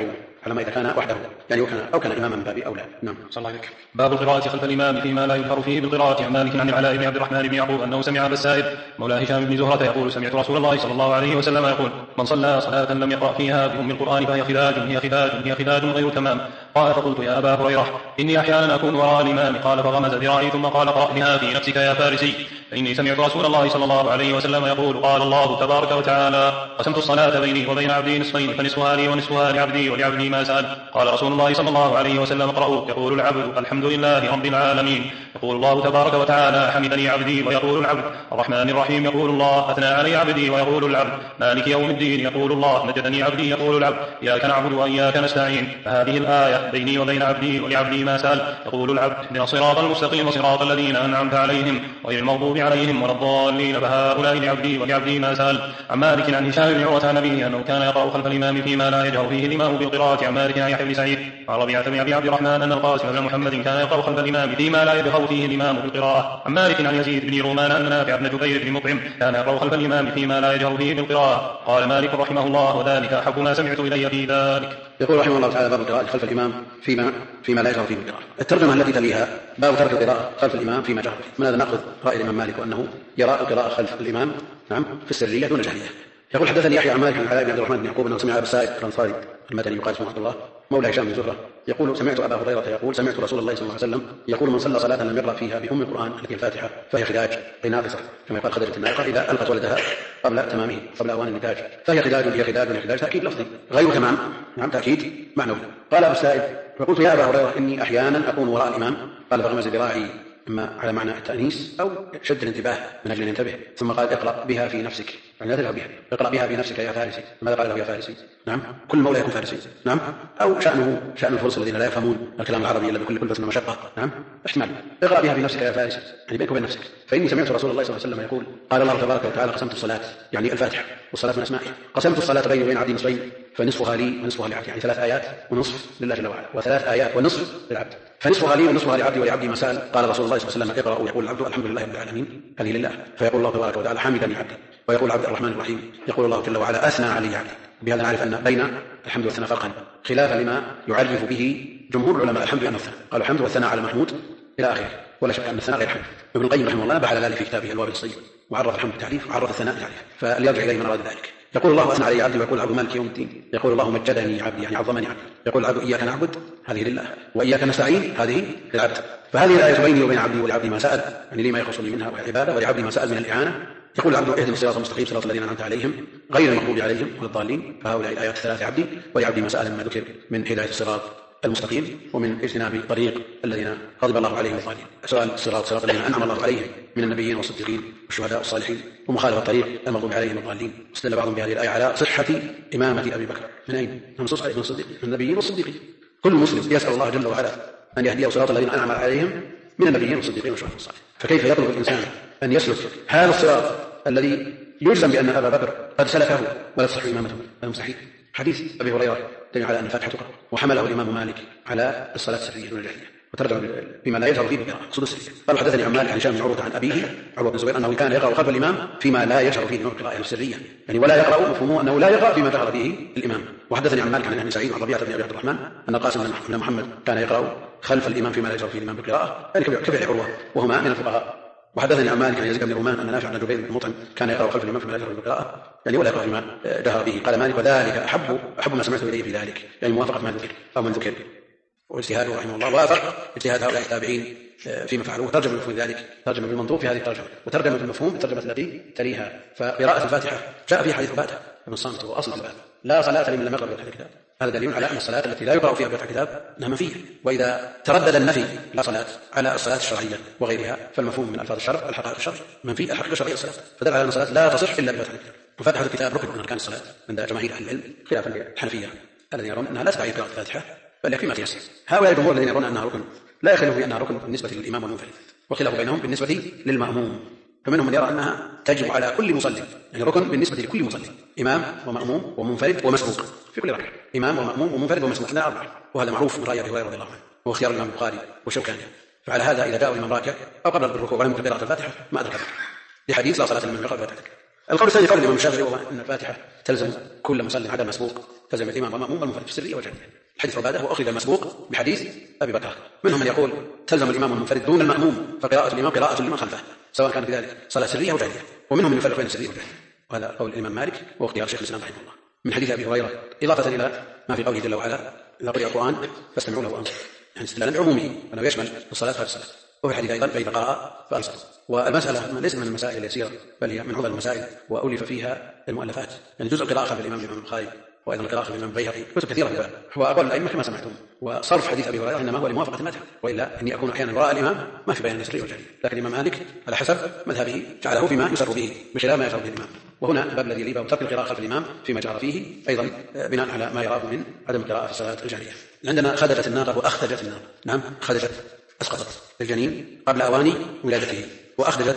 يعني أو كان إماما من باب أولى. نعم. صلى الله عليك. باب القراءة خلف الإمام فيما لا يظهر فيه بالقراءة. عن مالك عن العلاء بن عبد الرحمن بن يعقوب أنه سمع أبا السائب مولى هشام بن زهرة يقول سمعت رسول الله صلى الله عليه وسلم يقول من صلى صلاة لم يقرأ فيها بأم القرآن فهي خداج غير تمام. قال فقلت يا أبا هريرة إني أحيانا أكون وراء الإمام. قال فغمز ذراعي ثم قال اقرأ بها في نفسك يا فارسي فإني سمعت رسول الله صلى الله عليه وسلم يقول قال الله تبارك وتعالى قسمت الصلاة بيني وبين عبدي نصفين فنصفها لي ونصفها لعبدي ولعبدي ما سأل. قال رسول الله صلى الله عليه وسلم اقرأوا يقول العبد الحمد لله رب العالمين يقول الله تبارك وتعالى حمدني عبدي ويقول العبد الرحمن الرحيم يقول الله أثنى علي عبدي ويقول العبد مالك يوم الدين يقول الله مجدني عبدي يقول العبد إياك نعبد وإياك نستعين. فهذه الآية بيني وبين عبدي ولعبدي ما سأل. يقول العبد اهدنا الصراط المستقيم صراط الذين أنعمت عليهم غير المغضوب عليهم ولا الضالين فهؤلاء لعبدي ولعبدي ما سأل. عن مالك عن هشام بن عروة عن أبيه أنه كان يقرأ خلف الإمام فيما لا يجهر فيه الإمام بالقراءة. عن مالك عن يحيى بن سعيد عن ربيعة بن أبي عبد الرحمن أن القاسم بن محمد كان يقرأ خلف الإمام فيما لا يجهر فيه الإمام بالقراءة. عن مالك عن يزيد بن رومان أن نافع بن جبير بن مطعم كان يقرأ خلف الإمام فيما لا يجهر فيه بالقراءة. قال مالك رحمه الله وذلك أحب ما سمعت إلي في ذلك. يقول رحمه الله تعالى: باب القراءة خلف الإمام فيما لا يجهر فيه بالقراءة. الترجمة التي تليها باب ترك القراءة خلف الإمام فيما جهر فيه. من هذا نأخذ رأي الإمام مالك وأنه يرى القراءة خلف الإمام في السرية دون الجهرية. يقول: حدثني يحيى عن مالك عن عبد الرحمن بن يعقوب أنه سمع أبا السائب الأنصاري المدني يقال اسمه عبد الله مولى هشام بن زهرة يقول: سمعت أبا هريرة يقول: سمعت رسول الله صلى الله عليه وسلم يقول: من صلى صلاة لم يقرأ فيها بأم القرآن التي الفاتحة فهي خداج أي ناقصة، كما يقال خدجة الناقة إذا ألقت ولدها قبل تمامه قبل أوان النتاج، فهي خداج هي خداج تأكيد لفظي غير تمام تأكيد معنوي. قال أبو السائب: فقلت يا أبا هريرة إني أحيانا أكون وراء الإمام، قال: فغمز ذراعي إما على معنى التأنيس أو شد الانتباه من أجل أن ينتبه، ثم قال: اقرأ بها في نفسك، يعني لا تلعب بها، اقرأ بها في نفسك يا فارسي. ماذا قال له يا فارسي؟ نعم، كل مولى يكون فارسي، نعم، أو شأن الفرس الذين لا يفهمون الكلام العربي إلا بكل كلفة ومشقة، نعم، احتمال. اقرأ بها في نفسك يا فارسي، يعني بينك وبين نفسك. فإني سمعت رسول الله صلى الله عليه وسلم يقول: قال الله تبارك وتعالى: قسمت الصلاة، يعني الفاتحة، والصلاة من أسمائه، قسمت الصلاة بيني وبين عبدي نصفين فنصفها لي ونصفها لعبدي، يعني 3 آيات ونصف لله جل وعلا، و3 آيات ونصف للعبد، فنصفها لي ونصفها لعبدي ولعبدي ما سأل. قال رسول الله صلى الله عليه وسلم: اقرأوا. يقول العبد: الحمد لله رب العالمين، هذه لله. فيقول الله تبارك وتعالى: حمدني عبدي. ويقول العبد: الرحمن الرحيم. يقول الله جل وعلا: أثنى علي عبدي. بهذا نعرف أن بين الحمد والثناء فرقا، خلافا لما يعرف به جمهور العلماء الحمد أن الثناء، قالوا الحمد والثناء على محمود إلى آخره، ولا شك أن الثناء غير حمد. ابن القيم رحمه الله نبه على ذلك في كتابه الوابل الصيب، وعرف الحمد تعريف وعرف الثناء تعريف، فليرجع إليه من أراد ذلك. يقول الله: أثنى علي عبدي. ويقول العبد: مالك يوم الدين. يقول الله: مجدني عبدي، يعني عظمني عبدي. يقول العبد: إياك نعبد، هذه لله، وإياك نستعين، هذه للعبد. فهذه الآية بيني وبين عبدي ولعبدي ما سأل، يعني لما يخصني منها والعبادة، ولعبدي ما سأل من الإعانة. يقول العبد: اهدنا الصراط المستقيم صراط الذين أنعمت عليهم غير المغضوب عليهم ولا الضالين. فهؤلاء الآيات 3 عبدي ولعبدي ما سأل مما ذكر من هداية الصراط المستقيم ومن اجتناب طريق الذين غضب الله عليهم الظالمين. سؤال صراط الذين أنعم الله عليهم من النبيين والصديقين والشهداء والصالحين، ومخالفة طريق المغضوب عليهم الضالين. واستدل بعضهم بهذه الآية على صحة إمامة أبي بكر. من أين؟ من صحة ابن الصديق، من النبيين والصديقين. كل مسلم يسأل الله جل وعلا أن يهديه صراط الذين أنعم عليهم من النبيين والصديقين والشهداء والصالحين. فكيف يطلب الإنسان أن يسلك هذا الصراط الذي يجزم بأن أبا بكر قد سلكه ولا تصح إمامته؟ المستحيل. حديث أبي هريرة دليل على أن الفاتحة تقرأ، وحمله الإمام مالك على الصلاة السرية دون الجهرية، وترجم بما لا يجهر فيه بالقراءة مقصود السرية. قال: حدثني عن مالك عن هشام بن عروة عن أبيه عروة بن الزبير أنه كان يقرأ خلف الإمام فيما لا يجهر فيه من القراءة السرية، يعني ولا يقرأ، مفهومه أنه لا يقرأ فيما جهر به الإمام. وحدثني عن مالك عن ابن سعيد عن ربيعة بن أبي عبد الرحمن أن القاسم بن محمد كان يقرأ خلف الإمام فيما لا يجهر فيه الإمام بالقراءة، ذلك كفعل عروة وهما من الفقهاء. وحدثني عن مالك عن يزيد بن رومان أن نافع بن جبير بن مطعم كان يقرأ خلف الإمام فيما لا يجهر بالقراءة، يعني ولا يقرأ فيما جهر به. قال مالك: وذلك أحب ما سمعت إليه في ذلك، يعني موافقة ما ذكر أو من ذكر. واجتهاده رحمه الله وافق اجتهاد هؤلاء التابعين فيما فعلوه، ترجم بمفهوم ذلك، ترجم بالمنطوق في هذه الترجمة، وترجم بالمفهوم بالترجمة التي تليها. فقراءة الفاتحة جاء في حديث عبادة بن الصامت وهو أصل الباب: لا صلاة لمن لم يقرأ بفاتحة الكتاب. هذا دليل على أن الصلاة التي لا يقرأ فيها بفاتحة الكتاب أنها منفية. وإذا تردد النفي لا صلاة على الصلاة الشرعية وغيرها، فالمفهوم من ألفاظ الشرع الحقائق الشرع منفي، الحقيقة الشرعية الصلاة، فدل على أن الصلاة لا تصح إلا بفاتحة الكتاب. وفاتحة الكتاب ركن من أركان الصلاة عند جماهير أهل العلم، خلافا للحنفية الذين يرون أنها لا تستعين قراءة الفاتحة بل يكفي ما تيسر. هؤلاء الجمهور الذين يرون أنها ركن لا يخلف بأنها ركن بالنسبة للإمام والمنفرد، وخلاف بينهم بالنسبة للمأموم. فمنهم من يرى أنها تجب على كل مصلي، يعني ركن بالنسبة لكل مصلي، إمام ومأموم ومنفرد ومسبوق في كل ركعة، إمام ومأموم ومنفرد ومسبوق، لا 4. وهذا معروف من رأي أبي هريرة رضي الله عنه، وهو اختيار الإمام البخاري وشوكاني. فعلى هذا إذا جاء الإمام راكع أو قبل بالركوع ولم يقرأ الفاتحة ما أدرك لحديث: لا صلاة لمن يقرأ الفاتحة. القول الثاني قول الإمام الشافعي وهو أن الفاتحة تلزم كل مصلي عدا مسبوق، تلزم الإمام والمأموم والمنفرد في السرية والجهرية. حديث عبادة وأخرج المسبوق بحديث أبي بكر. منهم من يقول تلزم الإمام والمنفرد دون المأموم، فقراءة الإمام قراءة لمن خلفه سواء كانت بذلك صلاة سرية أو جهرية. ومنهم من يفرق بين السرية والجهرية، وهذا قول الإمام مالك واختيار شيخ الإسلام رحمه الله من حديث أبي هريرة، إضافة إلى ما في قوله جل وعلا: إذا قرئ القرآن فاستمعوا له وأنصتوا، يعني استدلالا بعمومه أنه يشمل الصلاة غير الصلاة. وفي الحديث أيضا: فإذا قرأ فأنصتوا. والمسألة ليست من المسائل اليسيرة، بل هي من عظم المسائل، وأولف فيها المؤلفات، يعني جزء القراءة خلف الإمام البخاري، وأيضا القراءة خلف الإمام البيهقي، كتب كثيرة في الباب. وأقول الأئمة كما سمعتم، وصرف حديث أبي هريرة إنما هو لموافقة المذهب، وإلا أني أكون أحيانا وراء الإمام ما في بيان السري والجهري. لكن الإمام مالك على حسب مذهبه جعله فيما يسر به بخلاف ما يسر به الإمام. وهنا الباب الذي يلي باب ترك القراءة خلف الإمام فيما جرى فيه، أيضا بناء على ما يراه من عدم القراءة في الصلاة الجهرية. عندنا خدجت الناقة وأخدجت الناقة. نعم، خدجت أسقطت الجنين قبل أوان ولادته، وأخدجت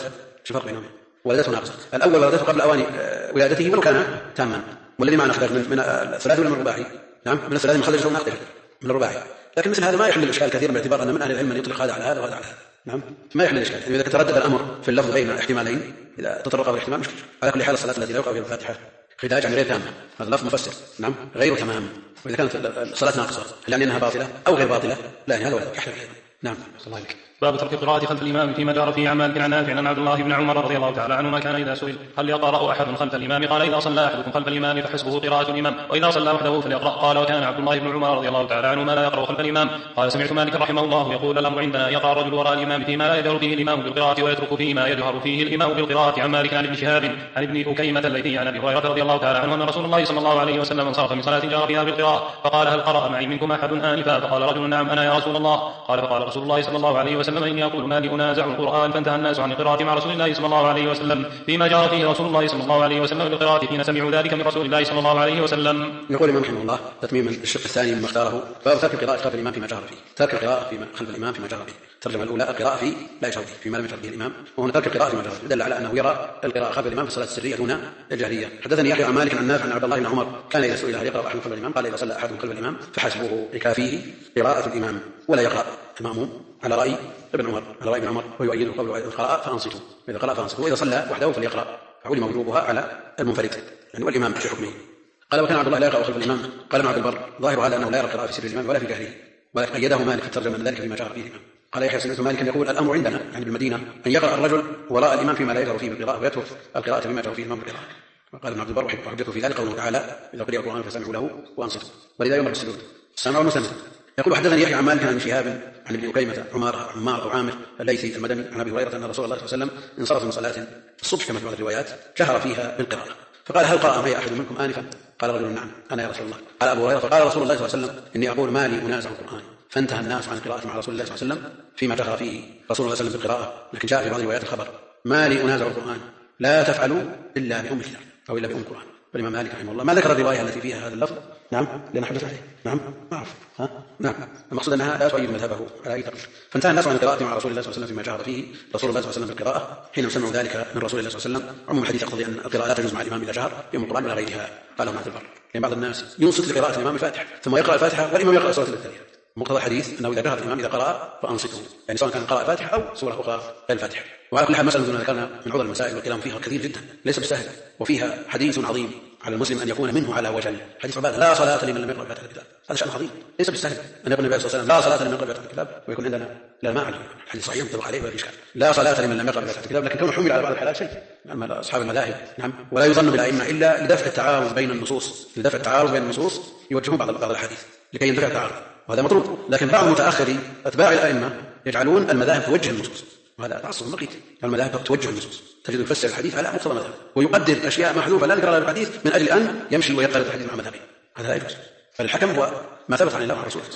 شو الفرق بينهم؟ ولدته ناقصة. الأول ولدته قبل أوان ولادته ولو كان تاما، والذي معنا خرج من الثلاثي ولا من الرباعي؟ نعم من الثلاثي، من خرج له ناقصة من الرباعي. لكن مثل هذا ما يحمل الإشكال كثيرا، باعتبار أن من أهل العلم من يطلق هذا على هذا وهذا على هذا. نعم ما يحمل الإشكال. يعني إذا تردد الأمر في اللفظ بين احتمالين، إذا تطرق الاحتمال مشكلة. على كل حال الصلاة التي لا يقرأ فيها الفاتحة خداج عن غير تامة، هذا لفظ مفسر. نعم غير تمام. وإذا كانت الصلاة ناقصة هل يعني أنها باطلة أو غير باطلة؟ لا يعني هذا ولا كحل. نعم الله عليك. باب ترك القراءة خلف الإمام فيما جار فيه عن مالك عن نافع عن عبد الله بن عمر رضي الله تعالى عنهما كان إذا سئل هل يقرأ أحد خلف الإمام قال إذا صلى أحدكم خلف الإمام فحسبه قراءة الإمام، وإذا صلى وحده فليقرأ. قال وكان عبد الله بن عمر رضي الله تعالى عنهما لا يقرأ خلف الإمام. قال سمعت مالك رحمه الله يقول الأمر عندنا يقرأ الرجل وراء الإمام فيما لا يجهر فيه الإمام بالقراءة ويترك فيه ما يجهر فيه الإمام بالقراءة. عن مالك عن ابن شهاب عن ابن أكيمة الليثي عن أبي هريرة رضي الله تعالى عنه أن رسول الله صلى الله عليه وسلم انصرف من صلاة جار فيها بالقراءة فقال هل قرأ معي منكم أحد آنفا؟ فقال رجل نعم أنا يا رسول الله. قال فقال رسول الله صلى الله عليه وسلم إني أقول ما لي أنازع القرآن. فانتهى الناس عن القراءة مع رسول الله صلى الله عليه وسلم فيما جار فيه رسول الله صلى الله عليه وسلم بالقراءة حين سمعوا ذلك من رسول الله صلى الله عليه وسلم. يقول الإمام رحمه الله تتميم الشق الثاني مما اختاره، باب ترك القراءة خلف الإمام فيما جار فيه. ترك القراءة خلف الإمام فيما جار فيه. الترجمة الأولى القراءة فيه لا يجهر فيه فيما لم يجهر به الإمام، وهنا ترك القراءة فيما جار فيه دل على أنه يرى القراءة خلف الإمام في الصلاة السرية دون الجهرية. حدثني يحيى عن مالك عن نافع عن عبد الله بن عمر كان إذا سئل هل يقرأ أحد خلف الإمام قال إذا صلى أحد خلف الإمام فحسبه بكافيه قراءة الإمام ولا يقرأ المأموم على رأي ابن عمر، على رأي ابن عمر ويؤيده قوله إذا قرأ فأنصتوا، إذا قرأ فأنصتوا، وإذا صلى وحده فليقرأ، فعلم وجوبها على المنفرد يعني والإمام في حكمه. قال وكان عبد الله لا يقرأ خلف الإمام. قال ابن عبد البر ظاهر هذا أنه لا يرى القراءة في سر الإمام ولا في جهره، ولكن قيده مالك في ترجمة ذلك فيما جار فيه الإمام. قال يحيى سمعت مالكا يقول الأمر عندنا يعني بالمدينة أن يقرأ الرجل وراء الإمام فيما لا يجهر فيه بالقراءة ويترك القراءة فيما يجهر فيه الإمام بالقراءة. وقال ابن عبد البر وحجته في ذلك قوله تعالى إذا قرئ القرآن فاستمعوا له وأنصتوا، ولذا يؤمر بالسجود السمع والمستمع. يقول حدثني يحيى عن مالك عن شهاب عن ابن أكيمة عمار أو عامر الليثي المدني عن أبي هريرة أن رسول الله صلى الله عليه وسلم انصرف من صلاة الصبح كما في بعض الروايات جهر فيها بالقراءة فقال هل قرأ معي أحد منكم آنفا؟ قال رجل نعم أنا يا رسول الله. قال أبو هريرة فقال رسول الله صلى الله عليه وسلم إني أقول ما لي أنازع القرآن. فانتهى الناس عن القراءة مع رسول الله صلى الله عليه وسلم فيما جهر فيه رسول الله صلى الله عليه وسلم بالقراءة، لكن جاء في بعض روايات الخبر ما لي أنازع القرآن لا تفعلوا إلا بأم الكتاب أو إلا بأم القرآن. والإمام مالك رحمه الله ما ذكر الرواية التي فيها هذا اللفظ. نعم لأن حدث عليه. نعم ما أعرف. نعم المقصود أنها لا تؤيد مذهبه على أي تقدير. فانتهى الناس عن القراءة مع رسول الله صلى الله عليه وسلم فيما جهر فيه رسول الله صلى الله عليه وسلم بالقراءة حين سمعوا ذلك من رسول الله صلى الله عليه وسلم. عموم الحديث يقتضي أن القراءة لا تجوز مع الإمام إذا جهر بأم القرآن ولا غيرها. قال ابن عبد البر يعني بعض الناس ينصت لقراءة الإمام الفاتحة ثم يقرأ الفاتحة والإمام يقرأ سورة التالية. مقتضى الحديث أنه إذا جهر الإمام إذا قرأ فأنصتوا، يعني سواء كان قرأ الفاتحة أو سورة أخرى غير الفاتحة. وعلى كل حال مسألة ذكرنا من عضل المسائل والكلام فيها كثير جدا ليس بسهل، وفيها حديث عظيم على المسلم أن يكون منه على وجل. حديث عبادة لا صلاة لمن لم يقرأ فاتحة الكتاب، هذا شأن عظيم ليس بالسهل أن يقول النبي صلى الله عليه وسلم لا صلاة لمن يقرأ فاتحة الكتاب ويكون عندنا لا ما عليه حديث صحيح ينطبق عليه ولا إشكال. لا صلاة لمن لم يقرأ فاتحة الكتاب، لكن كونه حمل على بعض الحالات شيء أما أصحاب المذاهب. نعم ولا يظن بالأئمة إلا لدفع التعارض بين النصوص، لدفع التعارض بين النصوص يوجهون بعض الأحاديث لكي يندفع التعارض وهذا مطلوب. لكن بعض متأخري أتباع الأئمة يجعلون المذاهب توجه النصوص وهذا تعصب مقيت. المذاهب توجه النصوص تجد يفسر الحديث على مقتضى مذهب ويقدر أشياء محذوفة لا ذكر لها الحديث من أجل أن يمشي ويقرر الحديث مع مذهبه، هذا لا يجوز. فالحكم هو ما ثبت عن الله وعن رسوله.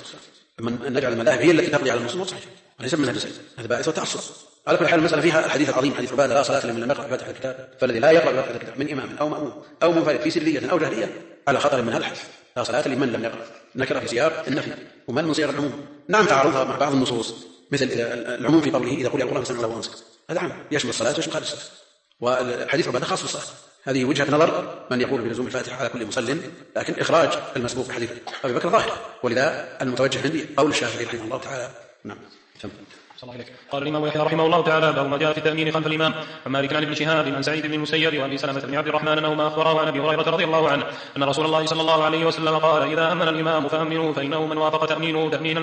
من نجعل المذاهب هي التي تقضي على النصوص صحيح وليس من السيد، هذا باعث والتعصب. على كل حال المسألة فيها الحديث العظيم حديث عبادة لا صلاة لمن لم يقرأ فاتحة الكتاب، فالذي لا يقرأ فاتحة الكتاب من إمام أو مأموم أو منفرد في سرية أو جهرية على خطر من هذا الحديث. لا صلاة لمن لم يقرأ نكرة في سياق النفي ومن من صيغ العموم. نعم تعارضها مع بعض النصوص مثل العموم في قوله إذا قرئ القرآن فاستمعوا له وأنصتوا، هذا عام يشمل الصلاة ويشمل خارج الصلاة، والحديث عبادة خاص بالصلاة. هذه وجهة نظر من يقول بلزوم الفاتحة على كل مصل، لكن إخراج المسبوق بحديث أبي بكر ظاهر، ولذا المتوجه عندي قول الشافعي رحمه الله تعالى. نعم. قال الإمام يحيى رحمه الله تعالى باب ما جاء في التأمين خلف الإمام. عن مالك عن ابن شهاب عن سعيد بن المسيب وأبي سلمة بن عبد الرحمن أنهما أخبراه عن أبي هريرة رضي الله عنه أن رسول الله صلى الله عليه وسلم قال إذا أمن الإمام فأمنوه فإنه من وافق تأمينه تأمين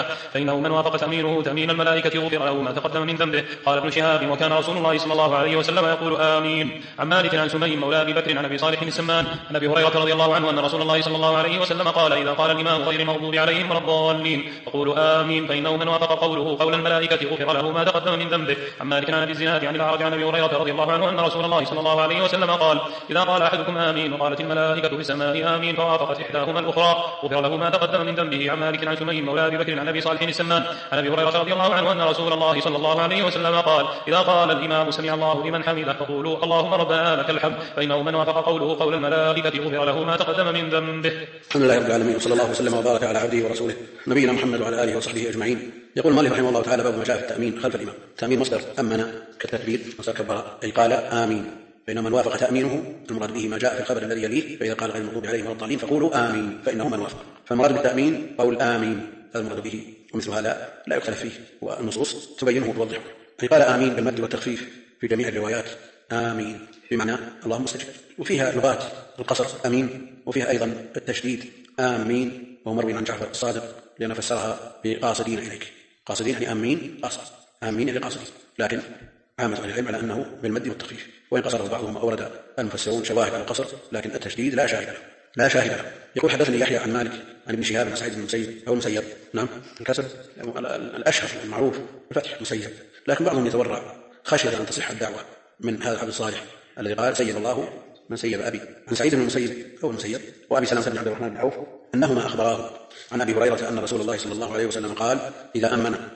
الملائكة غفر له ما تقدم من ذنبه. قال ابن شهاب وكان رسول الله صلى الله عليه وسلم يقول آمين. عن مالك عن سمي مولى أبي بكر عن أبي صالح السمان عن أبي هريرة رضي الله عنه أن رسول الله صلى الله عليه وسلم قال إذا قال الإمام غير المغضوب عليهم ولا الضالين فقولوا آمين فإنه من وافق قوله قول الملائكة غفر له ما تقدم من ذنبه. عن مالك عن أبي الزناد عن الأعرج عن أبي هريرة رضي الله عنه أن رسول الله صلى الله عليه وسلم قال إذا قال أحدكم آمين وقالت الملائكة في السماء آمين فوافقت إحداهما الأخرى غفر له ما تقدم من ذنبه. عن مالك عن سمي مولى أبي بكر عن أبي صالح السمان عن أبي هريرة رضي الله عنه أن رسول الله صلى الله عليه وسلم قال إذا قال الإمام سمع الله لمن حمده فقولوا اللهم ربنا لك الحمد فإنه من وافق قوله قول الملائكة غفر له ما تقدم من ذنبه. الحمد لله رب العالمين وصلى الله وسلم وبارك على عبده ورسوله نبينا محمد وعلى آله وصحبه أجمعين. يقول مالك رحمه الله تعالى: باب ما جاء في التأمين خلف الإمام. التأمين مصدر أمن كالتكبير، مصدر كبر أي قال آمين، فإن من وافق تأمينه المراد به ما جاء في الخبر الذي يليه، فإذا قال غير المغضوب عليهم ولا الضالين فقولوا آمين، فإنه من وافق. فالمراد بالتأمين قول آمين، هذا المراد به، ومثل هذا لا يختلف فيه، والنصوص تبينه وتوضحه. أي قال آمين بالمد والتخفيف في جميع الروايات، آمين بمعنى اللهم استجب. وفيها لغات القصر آمين، وفيها أيضا التشديد آمين، وهو مروي عن جعفر الصادق لأن فسرها بقاصدين إليك. قاصدين يعني آمين قاصد، آمين يعني قاصدين، لكن عامة أهل العلم على أنه بالمد والتخفيف، وإن قصره بعضهم أورد المفسرون شواهد على القصر، لكن التشديد لا شاهد له، لا شاهد له. يقول حدثني يحيى عن مالك عن ابن شهاب عن سعيد بن المسيب أو المسيب، نعم الكسر الأشهر المعروف بفتح مسيب، لكن بعضهم يتورع خشية أن تصح الدعوة من هذا العبد الصالح الذي قال سيد الله من سيب أبي، عن سعيد بن المسيب أو المسيب وأبي سلمة بن عبد الرحمن بن عوف أنهما أخبراه عن أبي هريرة أن رسول الله صلى الله عليه وسلم قال: إذا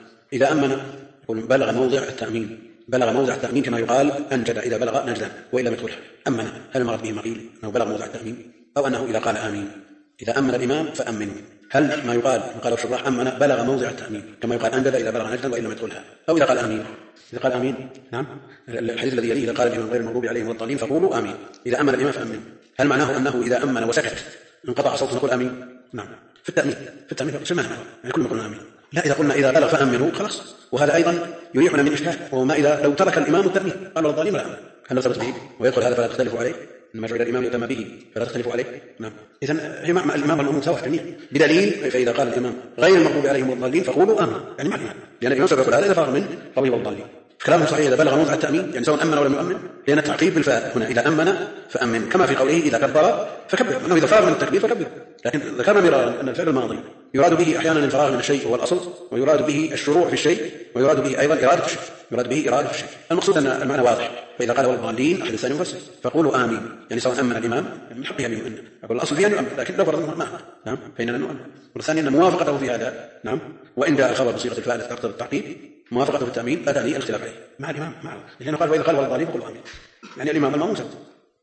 أمن بلغ موضع التأمين، بلغ موضع التأمين كما يقال أنجد إذا بلغ نجدا وإلا يدخلها. أمن، هل المراد به مقيل أنه بلغ موضع التأمين، أو أنه إذا قال آمين؟ إذا أمن الإمام فأمنوا، هل ما يقال الشراح أمن بلغ موضع التأمين كما يقال أنجد إذا بلغ نجدا وإلا يدخلها، أو إذا قال آمين؟ إذا قال آمين، نعم الحديث الذي يليه: إذا قال الإمام غير المغضوب عليهم ولا الضالين فقولوا آمين. إذا أمن الإمام فأمنوا، هل معناه أنه إذا أمن وسكت انقطع صوته نقول آمين؟ نعم في التأمين شو معنى؟ يعني كلنا قلنا آمين. لا، إذا قلنا إذا بلغ فأمنوا خلاص، وهذا أيضا يريحنا من إشكال، وما إذا لو ترك الإمام التأمين قال الضالين ولا أمن، هل ثبت به ويدخل هذا فلا تختلفوا عليه، إنما جعل الإمام يؤتم به فلا تختلفوا عليه. نعم، إذن هي مع الإمام والمأموم سواء جميع، بدليل فإذا قال الإمام غير المغضوب عليهم ولا الضالين فقولوا آمين، يعني مع الإمام، لأن الإمام سبق هذا إذا فرغ من قوله والضالين. كلامه صحيح إذا بلغ موضع التأمين، يعني سواء أمن ولا لم يؤمن، لأن التعقيب بالفاء هنا إذا أمن فأمن، كما في قوله إذا كبر فكبر، أنه إذا فرغ من التكبير فكبر. لكن ذكرنا مرارا أن الفعل الماضي يراد به أحيانا الفراغ من الشيء وهو الأصل، ويراد به الشروع في الشيء، ويراد به أيضا إرادة الشيء، يراد به إرادة الشيء. المقصود أن المعنى واضح، فإذا قال والضالين أحد الثاني مفسر فقولوا آمين، يعني سواء أمن الإمام من حقه أن يؤمن، أقول الأصل فيه أن يؤمن، لكن لو فرضنا ما، نعم فإننا نؤمن. والثاني أن موافقته في هذا، نعم، وإن جاء الخبر بصيغة الفاعل تقتضي التعقيب، موافقته في التأمين لا تعني الاختلاف عليه مع الإمام معه، لأنه قال: وإذا قال والضالين فقولوا آمين، يعني الإمام المأموم سبب.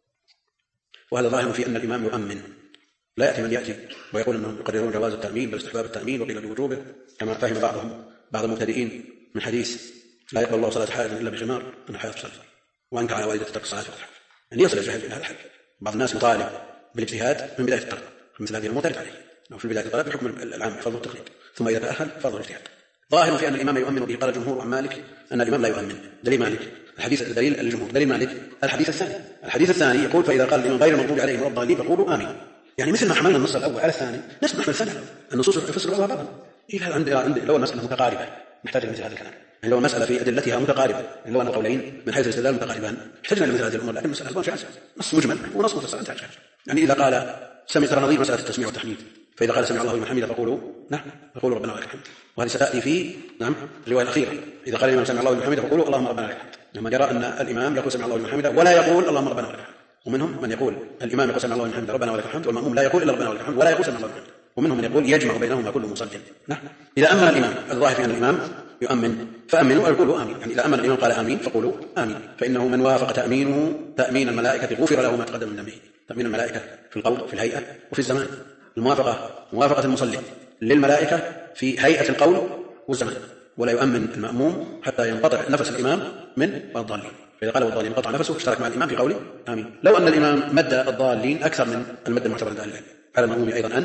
وهذا ظاهر في أن الإمام يؤمن، لا يأتي من يأتي ويقول أنهم يقررون جواز التأمين بل استحباب التأمين وقيل بوجوبه، كما فهم بعض المبتدئين من حديث لا يقبل الله صلاة حائض إلا بخمار أن حائض تصلي، وأنكر على والدة ترك الصلاة في الحج، يعني يصل الجهل إلى هذا الحد. بعض الناس مطالب بالاجتهاد من بداية الطلب، مثل هذه الأمور ترد عليه، أو في بداية الطلب بحكم العام فرض التقليد، ثم إذا تأهل فرض الاجتهاد. ظاهر في أن الإمام يؤمن به، قال الجمهور عن مالك أن الإمام لا يؤمن. دليل مالك دليل الجمهور، دليل مالك الحديث الثاني يقول: فإذا قال الإمام غير المغضوب عليهم ولا الضالين فقولوا آمين، يعني مثل ما حملنا النص الأول على الثاني نحمل الثاني. النصوص تفسر بعضها بعضا. عندي لو المسألة متقاربة نحتاج مثل هذا الكلام، يعني لو المسألة في أدلتها متقاربة، يعني لو أن قولين من حيث الاستدلال متقاربان احتجنا لمثل هذه الأمور، لكن المسألة أسباب شاسعة، نص مجمل ونص مفصل انتهى. يعني إذا قال سمع ترى نظير مسألة التسميع والتحميد، فإذا قال سمع الله لمن حمده فقولوا نعم فقولوا ربنا ولك الحمد، وهذه ستأتي في نعم الرواية الأخيرة. إذا قال الإمام سمع الله لمن حمده فقولوا اللهم ربنا لك الحمد، لما يرى أن الإمام يقول سمع الله لمن حمده ولا يقول اللهم ربنا ولك الحمد. ومنهم من يقول الإمام يقول سمع الله لمن حمده ربنا ولك الحمد، والمأموم لا يقول إلا ربنا ولك الحمد ولا يقول سمع الله لمن حمده. ومنهم من يقول يجمع بينهما كل مصلٍ. نعم إذا أمن الإمام، الظاهر في أن الإمام يؤمن فأمنوا ويقولوا آمين، يعني إذا أمن الإمام قال آمين فقولوا آمين، فإنه من وافق تأمينه تأمين الملائكة غفر له ما تقدم من ذنبه. تأمين الملائكة في القول في الهيئة وفي الزمان، موافقة المصلي للملائكة في هيئة القول والزمان، ولا يؤمن المأموم حتى ينقطع نفس الإمام من الضالين، فإذا قال والضالين انقطع نفسه اشترك مع الإمام في قوله آمين. لو أن الإمام مد الضالين أكثر من المد المعتبر عند أهل العلم، على المأموم أيضا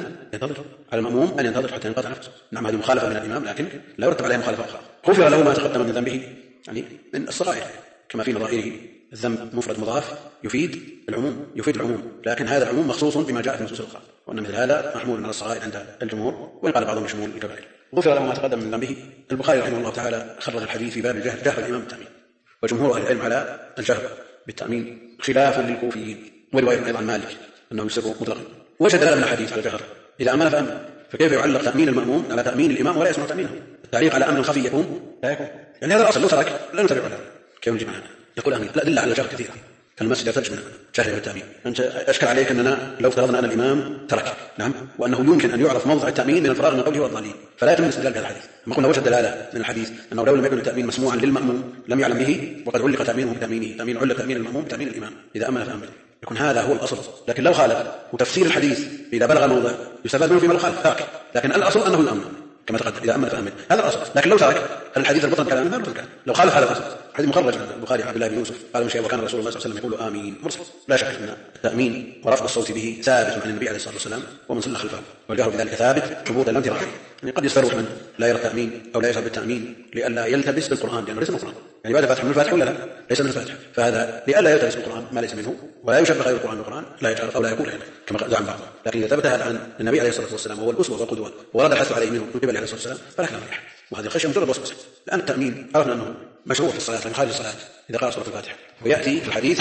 أن ينتظر حتى ينقطع نفسه. نعم هذه مخالفة من الإمام، لكن لا يرتب عليها مخالفة أخرى. غفر له ما تقدم من ذنبه، يعني من الصغائر، كما في نظائره الذنب مفرد مضاف يفيد العموم، لكن هذا العموم مخصوص بما جاء في النصوص الأخرى، وأن مثل هذا محمول على الصغائر عند الجمهور، وإن قال بعضهم مشمول الكبائر. غفر له ما تقدم من ذنبه. البخاري رحمه الله تعالى خرج الحديث في باب جهر الإمام بالتأمين، وجمهور أهل العلم على الجهر بالتأمين خلاف للكوفيين، ورواية أيضا مالك أنه يسر مطلقا. وجد دلالة من الحديث على الجهر إذا أمن فأمن، فكيف يعلق تأمين المأموم على تأمين الإمام ولا يسمع تأمينه؟ التعليق على أمن خفي يكون لا يكون، يعني هذا الأصل لو ترك لا نتبع له. كيف نجي معنا يقول آمين؟ لا دل على الجهر كثيرا، فالمسجد يرتج من جهر بالتأمين. أنت أشكل عليك أننا لو افترضنا أن الإمام ترك، نعم، وأنه يمكن أن يعرف موضع التأمين من الفراغ من قوله والضالين، فلا يتم الاستدلال بهذا الحديث. أما قلنا وجد دلالة من الحديث أنه لو لم يكن التأمين مسموعا للمأموم لم يعلم به، وقد علق تأمينه بتأمينه، علق تأمين المأموم بتأمين الإمام، إذا أمن فأمن، يكون هذا هو الأصل. لكن لو خالف وتفسير الحديث إذا بلغ الموضع يستفاد منه فيما لو خالف، لكن الأصل أنه يؤمن. كما تقدم إذا أمن فأمن، هذا الأصل. لكن لو ترك هل الحديث البطن كلام؟ ما بطن كلام. لو خالف هذا الأصل، حديث مخرج عن البخاري عبد الله بن يوسف قال من شيء وكان رسول الله صلى الله عليه وسلم يقول آمين مرسل. لا شك أن التأمين ورفع الصوت به ثابت عن النبي عليه الصلاة والسلام ومن سن خلفه، والجهر بذلك ثابت ثبوتا لا انتراكا. يعني قد يستروح من لا يرى التأمين أو لا يشعر بالتأمين لئلا يلتبس بالقرآن، لأنه ليس من القرآن. يعني بعد فاتحة من الفاتحة ولا لا؟ ليس من الفاتحة، فهذا لئلا يلتبس بالقرآن ما ليس منه، ولا يشبه غير القرآن بالقرآن، لا يجعل أو لا يقول يعني كما زعم بعض. لكن إذا ثبت هذا عن النبي عليه الصلاة والسلام وهو الأسوة والقدوة ورد الحث عليه منه من قبل عليه الصلاة والسلام فلا كلام عليه. وهذه الخشية مجرد وسوسة، لأن التأمين عرفنا أنه مشروع في الصلاة من خارج الصلاة إذا قرأ سورة الفاتحة، ويأتي في الحديث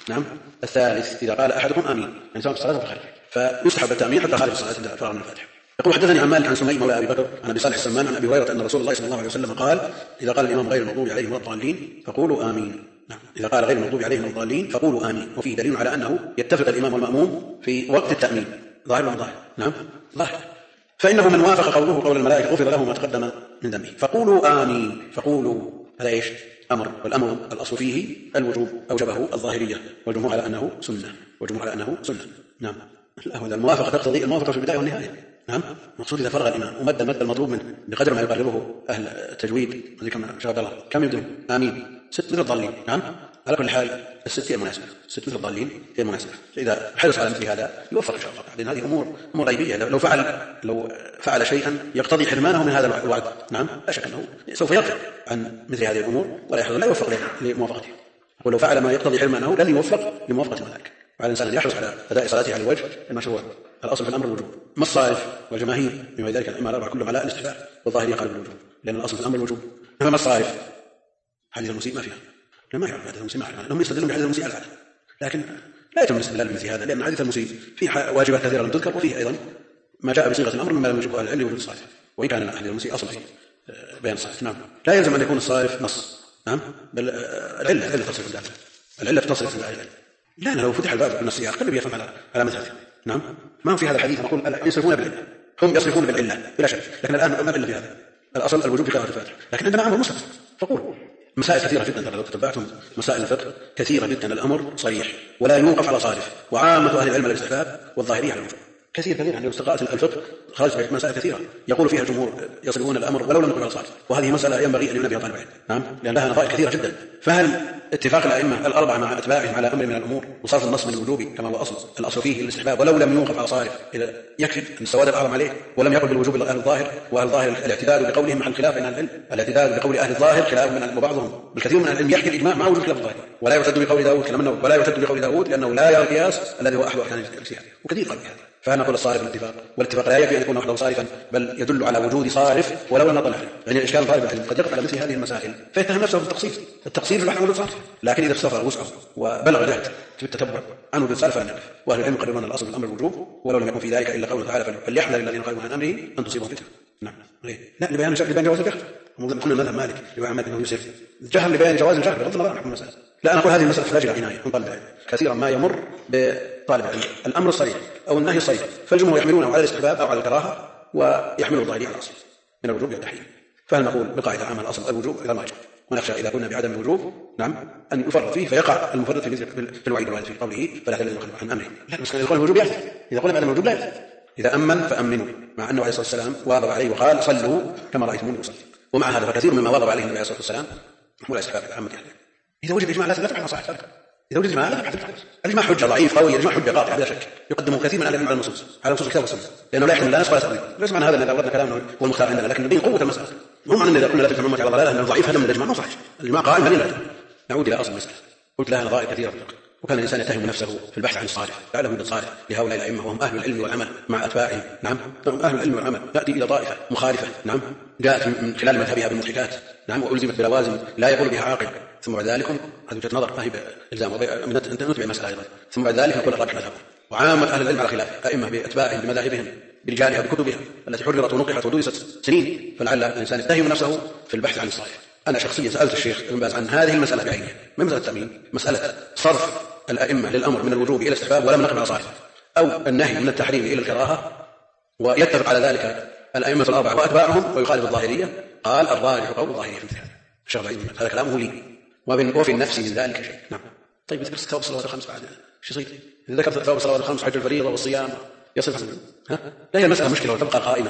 الثالث إذا قال أحدكم آمين، يعني سواء في الصلاة أو في الخارج، فيستحب التأمين حتى خارج الصلاة إذا فرغ من الفاتحة. يقول حدثني عن مالك عن سمي مولى أبي بكر عن أبي صالح السمان عن أبي هريرة أن رسول الله صلى الله عليه وسلم قال إذا قال الإمام غير المغضوب عليهم ولا الضالين فقولوا آمين. إذا قال غير المغضوب عليهم ولا الضالين فقولوا آمين. وفيه دليل على أنه يتفق الإمام والمأموم في وقت التأمين. ظاهر ولا ظاهر؟ ظاهر. فإنه من وافق قوله قول الملائكة غفر له ما تقدم من ذنبه. فقولوا آمين. فقولوا هذا إيش؟ أمر، والأمر الأصل فيه الوجوب، أوجبه الظاهرية والجمهور على أنه سنة. هذا الموافقة تقتضي الموافقة في البداية والنهاية. مقصود إذا فرغ الإمام ومد المد المطلوب منه بقدر ما يقرره أهل التجويد كما شاء الله كم يبدو آمين 6 مثل الضالين. على كل حال الست هي مناسبة، 6 مثل الضالين هي مناسبة. إذا حرص على مثل هذا يوفق إن شاء الله، لأن هذه أمور غيبية. لو فعل شيئا يقتضي حرمانه من هذا الوعد لا شك أنه سوف يرفع عن مثل هذه الأمور لا يوفق لموافقته. ولو فعل ما يقتضي حرمانه لن يوفق لموافقة ذلك. وعلى الإنسان أن يحرص على أداء صلاته على الوجه المشروع. الأصل في الأمر الوجوب. ما الصارف والجماهير بما ذلك الأئمة الأربعة كلهم على الاستحباب، والظاهر يقال بالوجوب، لأن الأصل في الأمر الوجوب. فما الصارف؟ حديث المسيء ما فيها، ما يعرف حديث المسيء، لهم يستدلون بحديث المسيء على العادة، لكن لا يتم الاستدلال بمثل هذا، لأن حديث المسيء فيه واجبات كثيرة لم تذكر، وفيه أيضا ما جاء بصيغة الأمر مما لم يجبه أهل العلم وجود الصارف، وإن كان حديث المسيء أصل في بيان الصارف. لا يلزم أن يكون الصارف نص، بل العلة تصرف الدافع، العلة تصرف الدافع، لأن لو فتح الباب بالنص يقلب يفهم على مذهبه. ما في هذا الحديث نقول يصرفون بالعلة، هم يصرفون بالعلة بلا شك، لكن الآن ما العلة في هذا؟ الأصل الوجوب في قراءة الفاتحة، لكن عندنا أمر مسلم. فقول مسائل كثيرة جدا، لو تتبعتم مسائل الفقه كثيرة جدا الأمر صريح ولا يوقف على صارف، وعامة أهل العلم الاستحباب والظاهرية على الوجوب. كثير يعني استقراءة الفقه خارج مسائل كثيرة يقول فيها الجمهور يصرفون الأمر ولو لم يكن على صارف، وهذه مسألة ينبغي أن ينبه طالب العلم، لأن لها نظائر كثيرة جدا. فهل اتفاق الأئمة الأربعة مع أتباعهم على أمر من الأمور وصرف النص من الوجوب كما هو الأصل فيه الاستحباب ولو لم يوقف على صارف إذا يكفي أن السواد الأعظم عليه، ولم يقل بالوجوب أهل الظاهر، وأهل الظاهر الاعتدال بقولهم عن خلاف بين العلم، الاعتدال بقول أهل الظاهر خلاف من وبعضهم بالكثير من العلم يحكي الإجماع مع وجود خلاف الظاهر، ولا يعتد بقول داود كلام ولا يعتد بقول داود لأنه لا يرى القياس الذي هو أحد أركان الاجتهاد، وكثير قال بهذا. فنقول الصارف الاتفاق، والاتفاق لا يكفي أن يكون وحده صارفا، بل يدل على وجود صارف ولو لم نطلع. يعني الإشكال طالب العلم قد يقف على مثل هذه المسائل فيتهم نفسه في التقصير في البحث عن وجود صارف، لكن إذا استغفر وسعه وبلغ جهد في التتبع عن وجود صارف فلا يقف. وأهل العلم يقررون الأصل الأمر الوجوب ولو لم يكن في ذلك إلا قوله تعالى فليحذر الذين خالفوا عن أمره أن تصيبهم فتنة. لا لبيان جواز الجهر، قلنا المذهب مالك لبيان أنه يسر الجهر لبيان جواز الجهر بغض النظر عن حكم المسألة. لا أنا أقول هذه المسألة تحتاج إلى عناية من طالب العلم. كثيرا ما يمر بطالب العلم الأمر الصريح أو النهي الصريح، فالجمهور يحملونه على الاستحباب أو على الكراهة ويحملوا الظاهرية على الأصل من الوجوب والتحريم. فهل نقول بقاعدة عامة الأصل الوجوب إلى ما يجب، ونخشى إذا كنا بعدم الوجوب أن يفرط فيه فيقع المفرط في الوعيد الوارد في قوله فلا تلزم عن أمره. لا بس إذا قلنا الوجوب يأثم، إذا قلنا بعدم الوجوب لا يأثم. إذا أمن فأمنوا، مع أنه عليه الصلاة والسلام واظب عليه وقال صلوا كما رأيتموني أصلي، ومع هذا فكثير مما واظب عليه النبي عليه الصلاة والسلام ولا استحباب عامة يعني. إذا وجد إجماع لا تفعل ما صح ذلك، إذا وجد إجماع لا تفعل. الإجماع حجة ضعيف قوي، الإجماع حجة قاطعة بلا شك، يقدم كثير من العلم على النصوص على نصوص الكتاب والسنة، لأنه لا يحتمل لا نسخ ولا تأويل. ليس معنى هذا أن إذا أردنا كلامنا هو المختار عندنا، لكن نبين قوة المسألة. مو معنى أن إذا قلنا لا تجمع على ضلالة أنه ضعيف، هذا من الإجماع ما صحيح. الإجماع قائم بل لا. نعود إلى أصل المسألة. قلت لها نظائر كثيرة في الفقه، وكان الإنسان يتهم نفسه في البحث عن الصالح، يعلم من الصالح لهؤلاء الأئمة وهم أهل العلم والعمل مع أتباعهم. أهل العلم والعمل تأتي إلى طائفة مخالفة جاءت من خلال مذهبها بالمضحكات وألزمت بلوازم لا يقول بها عاقل، ثم بعد ذلك هذه وجهة نظر ما هي بإلزام أن نتبع المسألة أيضا، ثم بعد ذلك نقول الراجح مذهبه. وعامة أهل العلم على خلاف، أئمة بأتباعهم بمذاهبهم برجالها بكتبها التي حررت ونقحت ودرست سنين، فلعل الإنسان يتهم نفسه في البحث عن الصالح. أنا شخصيا سألت الشيخ ابن باز عن هذه المسألة بعينها، ما مسألة التأمين، مسألة صرف الأئمة للأمر من الوجوب إلى الاستحباب ولم نقم على صالح، أو النهي من التحريم إلى الكراهة، ويتفق على ذلك الأئمة الأربعة وأتباعهم ويخالف الظاهرية. قال الراجح قول الظاهرية في مثل هذا. الشيخ هذا كلامه لي وفي النفس من ذلك شيء. طيب ذكرت ثواب الصلوات الخمس بعد شو يصير؟ إذا ذكرت ثواب الصلوات الخمس حج الفريضة والصيام يصف لا هي المسألة مشكلة وتبقى قائمة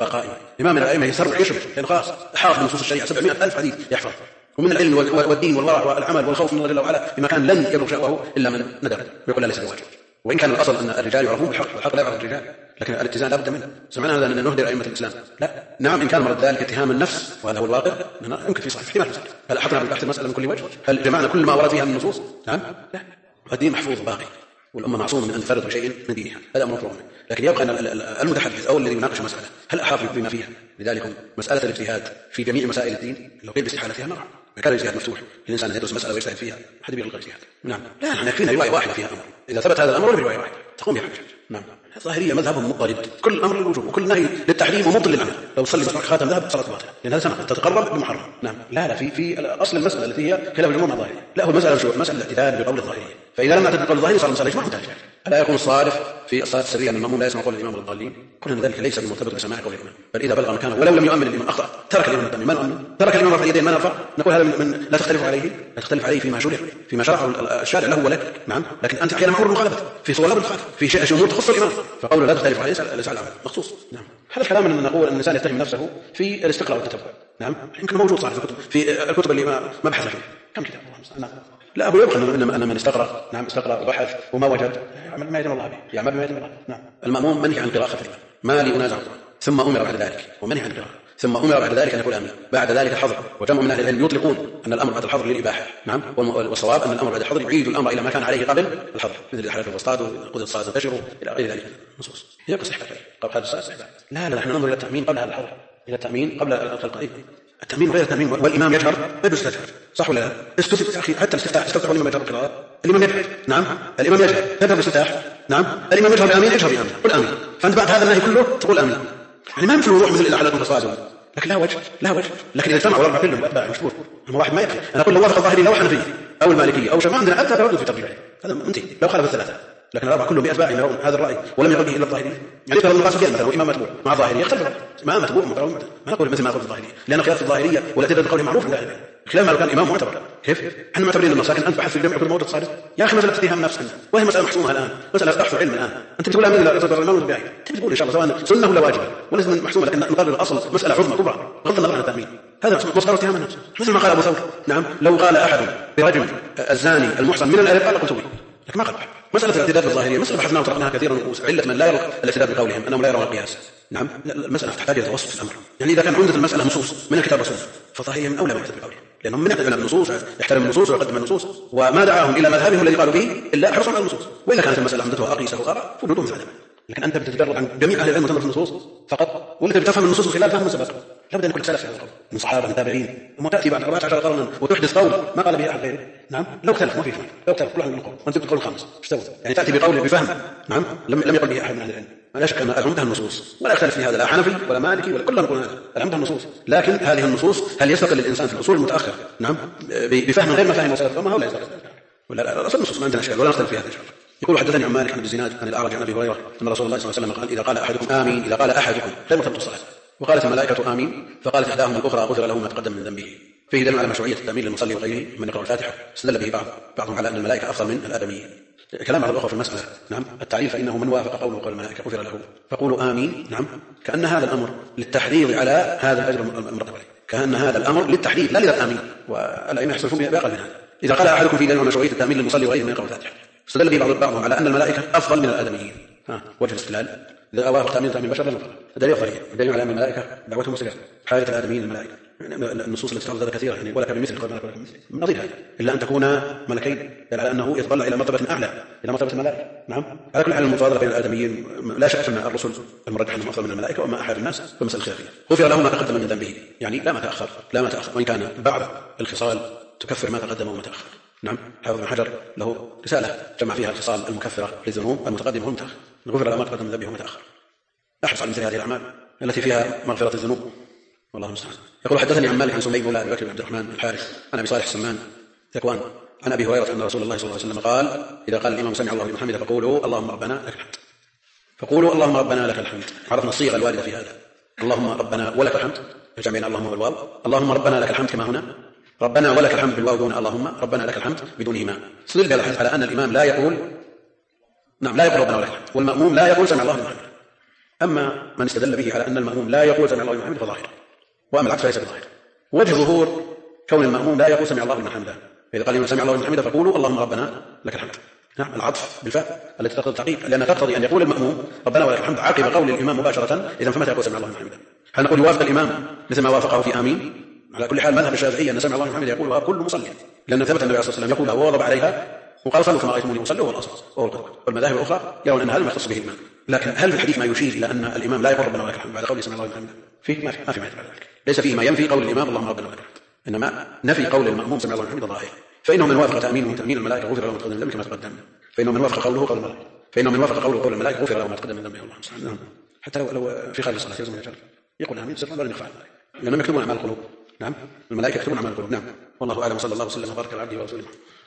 إمام من الأئمة يسرع يشرب لأنه خلاص حافظ نصوص الشريعة 700,000 حديث يحفظ، ومن العلم والدين والورع والعمل والخوف من الله جل وعلا بمكان لن يبلغ شأوه إلا من ندر ويقول لا ليس بواجب. وإن كان الأصل أن الرجال يعرفون بالحق والحق لا يعرف الرجال، لكن الاتزان لا بد منه. سمعنا هذا أن نهدر أئمة الإسلام، لا نعم إن كان مرد ذلك اتهام النفس وهذا هو الواقع يمكن في صحيح احتمال. هل أحطنا بالبحث المسألة من كل وجه؟ هل جمعنا كل ما ورد فيها من النصوص؟ نعم لا، الدين محفوظ باقي والأمة معصومة من أن تفرط بشيء من دينها، هذا أمر مفروغ. لكن يبقى المتحدث أو الذي يناقش مسألة هل أحاط بما فيها. لذلك مسألة الاجتهاد في جميع مسائل الدين لو قيل باستحالتها ما كان الاجتهاد مفتوح للإنسان أن يدرس مسألة ويجتهد فيها، حد بيلغى الاجتهاد. نعم لا نحن يكفينا رواية واحدة فيها أمر، إذا ثبت هذا الأمر برواية واحدة تقوم بها. نعم الظاهرية مذهبهم مضطرد، كل أمر للوجوب وكل نهي للتحريم ومبطل للعمل. لو تصلي بصلاة خاتم ذهب صلاة باطلة لأن هذا سمع تتقرب بمحرم. نعم لا في أصل المسألة التي هي خلاف الجمهور مع الظاهرية، لا هو المسألة شو مسألة الاعتدال بقول الظاهرية. فإذا لم نعتد بقول الظاهري صار المسألة ما محتاج. ألا يكون الصارف في الصلاة السرية أن المأموم لا يسمع قول الإمام والضالين؟ كل ذلك ليس بمرتبط بسماع قول الإمام، بل إذا بلغ مكانه ولو لم يؤمن الإمام أخطأ ترك الإمام التأمين ما نؤمن، ترك الإمام رفع اليدين ما نرفع، نقول هذا من لا تختلف عليه فيما شرعه الشارع له ولك. نعم لكن أنت أحيانا معمول بالمخالفة في صور لا بالمخالفة في أمور تخص الإمام، فقوله لا تختلف عليه ليس على مخصوص. نعم هذا الكلام أن نقول أن الإنسان يتهم نفسه في الاستقراء والتتبع. نعم يمكن موجود صحيح في الكتب اللي ما بحث فيها كم كتاب. نعم لا أبو يبقى أن من استقرأ نعم استقرأ وبحث وما وجد يعمل ما يدين الله به، يعمل بما يدين الله. نعم المأموم منهي عن القراءة خفيفة ما لي أنازع ثم أمر بعد ذلك ومنهي عن القراءة ثم أمر بعد ذلك أن يقول آمين، بعد ذلك الحظر. وجمع من أهل العلم يطلقون أن الأمر بعد الحظر للإباحة. نعم والصواب أن الأمر بعد الحظر يعيد الأمر إلى ما كان عليه قبل الحظر، مثل الحلف والصاد وقدرة الصلاة تنتشر إلى غير ذلك نصوص. هي قصة قبل هذا الصلاة لا نحن ننظر إلى التأمين قبل هذا الحظر، إلى التأمين قبل الخلق. التأمين غير التأمين والإمام يجهر ما يجوز تجهر صح ولا لا؟ استفتح أخي حتى الاستفتاح استفتح الإمام يجهر القراءة، الإمام يجهر. نعم الإمام يجهر تجهر الاستفتاح. نعم الإمام يجهر بآمين يجهر بآمين قل آمين، فأنت بعد هذا النهي كله تقول آمين. يعني ما يمكن الوضوح مثل إلى حلقة الصلاة، لكن لا وجه. لكن إذا اجتمعوا الأربعة كلهم أتباع مشهور أما واحد ما يكفي. أنا أقول لو وافق الظاهري لو حنفية أو المالكية أو شافعي عندنا أدنى تردد في ترجيحه هذا منتهي لو خالف الثلاثة، لكن الأربعة كلهم بأتباع لهم هذا الرأي ولم يقل به إلا الظاهري. يعني ترى النقاش فيها مثلا وإمام متبوع مع ظاهري يختلف ما متبوع ما نقول مثل ما قلت الظاهري لأن خلاف الظاهرية والاعتداد بقوله معروف عند أهل العلم خلاف ما لو كان إمام معتبر. كيف؟ احنا معتبرين النص لكن أنت بحث في الجمع كل موضوع صادق يا أخي مسألة اتهام نفس عندك وهي مسألة محسومة الآن، مسألة بحث علم الآن. أنت بتقول آمين لا تقدر الإمام والباقي تقول إن شاء الله سواء سنة ولا واجبة وليس محسومة، لكن نقرر الأصل مسألة عظمى كبرى بغض النظر عن التأمين. هذا مصدر اتهام النفس مثل ما قال أبو ثور. نعم لو قال أحد برجم الزاني المحصن من الألف قال قلت به، لكن ما قال مسألة الاعتداد بالظاهرية مسألة بحثناها وطرقناها كثيرا علة من لا يرى الاعتداد بقولهم أنهم لا يرون القياس. نعم المسألة تحتاج إلى توسط في الأمر، يعني إذا كان عندة المسألة نصوص من الكتاب والسنة فالظاهرية من أولى ما يعتد بقولهم لأنهم من يعتد النصوص يحترم النصوص ويقدم النصوص وما دعاهم إلى مذهبه الذي قالوا به إلا حرصا على النصوص. وإذا كانت المسألة عمدتها أقيسة وآراء فوجودهم في هذا، لكن أنت بتتجرد عن جميع أهل العلم وتنظر في النصوص فقط وأنت بتفهم النصوص خلال فهم سبق. لابد أن يكون سلف في هذا القول من صحابة من تابعين وما تأتي بعد 14 قرنا وتحدث قول ما قال به أحد غيره. نعم لو اختلف ما في فهم لو اختلف كل واحد من القول وأنت بتقول الخامس اشتغل يعني تأتي بقول بفهم. نعم لم يقل به أحد من أهل العلم. لا شك أن العمدة النصوص ولا يختلف في هذا لا حنفي ولا مالكي ولا كلنا نقول هذا العمدة النصوص، لكن هذه النصوص هل يستقل الإنسان في الأصول المتأخر نعم بفهم غير ما فهم وسلف فما هو لا يستقل ولا الأصل النصوص ما عندنا أشكال ولا نختلف في هذا إن شاء الله. يقول حدثني عن مالك عن الزناد عن الأعرج عن أبي هريرة أن رسول الله صلى الله عليه وسلم قال إذا قال أحدكم آمين إذا قال أحدكم غير مرتبط الصلاة وقالت الملائكة آمين فقالت إحداهما الأخرى غفر له ما تقدم من ذنبه. فيه دليل على مشروعية التأمين للمصلي وغيره من يقرأ الفاتحة استدل به بعضهم على أن الملائكة أفضل من الآدميين. كلام على الأخوة في المسألة. نعم التعليل فإنه من وافق قوله وقول الملائكة غفر له فقولوا آمين. نعم كأن هذا الأمر للتحريض على هذا الأجر المرتب عليه كأن هذا الأمر للتحريض لا للآمين والأئمة يحصلون بأقل من هذا. إذا قال أحدكم في دليل على مشروعية التأمين للمصلي وغيره من يقرأ الفاتحة استدل به بعضهم على أن الملائكة أفضل من الآدميين. وجه الاستدلال إذا أوافق تأمين البشر لم يفضل دليل ظاهري الدليل على أن الملائكة دعوتهم مستجابة حاجة الآدميين الملائكة النصوص التي تعرض كثيرا يعني ولا كبمثل قال ملك ولا كبمثل من نظير هذا إلا أن تكون ملكين على أنه يتطلع إلى مرتبة أعلى إلى مرتبة الملائكة. نعم على كل حال المفاضلة بين الآدميين لا شك أن الرسل المرجح أنهم أفضل من الملائكة وما أحد الناس فمسألة خلافية. غفر له ما تقدم من ذنبه يعني لا ما تأخر وإن كان بعض الخصال تكفر ما تقدم وما تأخر. نعم حافظ بن حجر له رسالة جمع فيها الخصال المكفرة للذنوب المتقدم والمتأخر غفر له ما تقدم من ذنبه وما تأخر. أحرص على مثل هذه الأعمال التي فيها مغفرة الذنوب والله المستعان. يقول حدثني عن مالك عن سمي مولى أبي بكر بن عبد الرحمن الحارث عن أبي صالح السمان ذكوان عن أبي هريرة أن رسول الله صلى الله عليه وسلم قال إذا قال الإمام سمع الله لمن حمده فقولوا اللهم ربنا لك الحمد فقولوا اللهم ربنا لك الحمد. عرفنا الصيغة الواردة في هذا اللهم ربنا ولك الحمد يجمع بين اللهم والواو اللهم ربنا لك الحمد كما هنا ربنا ولك الحمد بالواو دون اللهم ربنا لك الحمد بدونهما. استدل على أن الإمام لا يقول نعم لا يقول ربنا ولك الحمد، والمأموم لا يقول سمع الله لمن حمده. أما من استدل به على أن المأموم لا يقول سمع الله لمن حمده فظاهر، وأما العكس فليس بظاهر. وجه ظهور كون المأموم لا يقول سمع الله لمن حمده، فإذا قال سمع الله لمن حمده فقولوا اللهم ربنا لك الحمد. نعم العطف بالفاء التي تقتضي التعقيب، لأنها تقتضي أن يقول المأموم ربنا ولك الحمد عقب قول الإمام مباشرة، إذا فمتى يقول سمع الله لمن حمده؟ هل نقول يوافق الإمام مثل ما وافقه في آمين؟ على كل حال مذهب الشافعي أن سمع الله لمن حمده يقولها كل مصلي، لأن ثبت النبي عليه الصلاة والسلام يقولها ووضب عليها وقال صلوا كما رأيتموني أصلي وهو الأصل وهو القدوة. والمذاهب الأخرى يرون أن هذا ما يختص به الإمام. لكن هل في الحديث ما يشير إلى أن الإمام لا يقول ربنا ولك الحمد بعد قوله سمع الله لمن حمده؟ فيه ما في ما يتبع ذلك، ليس فيه ما ينفي قول الإمام اللهم ربنا ولك الحمد، إنما نفي قول المأموم سمع الله لمن حمده ظاهر. فإنه من وافق تأمينه تأمين الملائكة غفر له ما تقدم من ذنبه كما تقدم، فإنه من وافق قوله قول الملائكة، فإنه من وافق قوله قول الملائكة غفر له ما تقدم من ذنبه. الله سبحانه حتى لو في خارج الصلاة يلزم الرجال يقول آمين سرا ولم يخفى عن ذلك، لأنهم يكتبون أعمال القلوب. نعم الملائكة يكتبون أعمال القلوب. نعم والله أعلم، صلى الله وسلم وبارك على عبده ورسوله.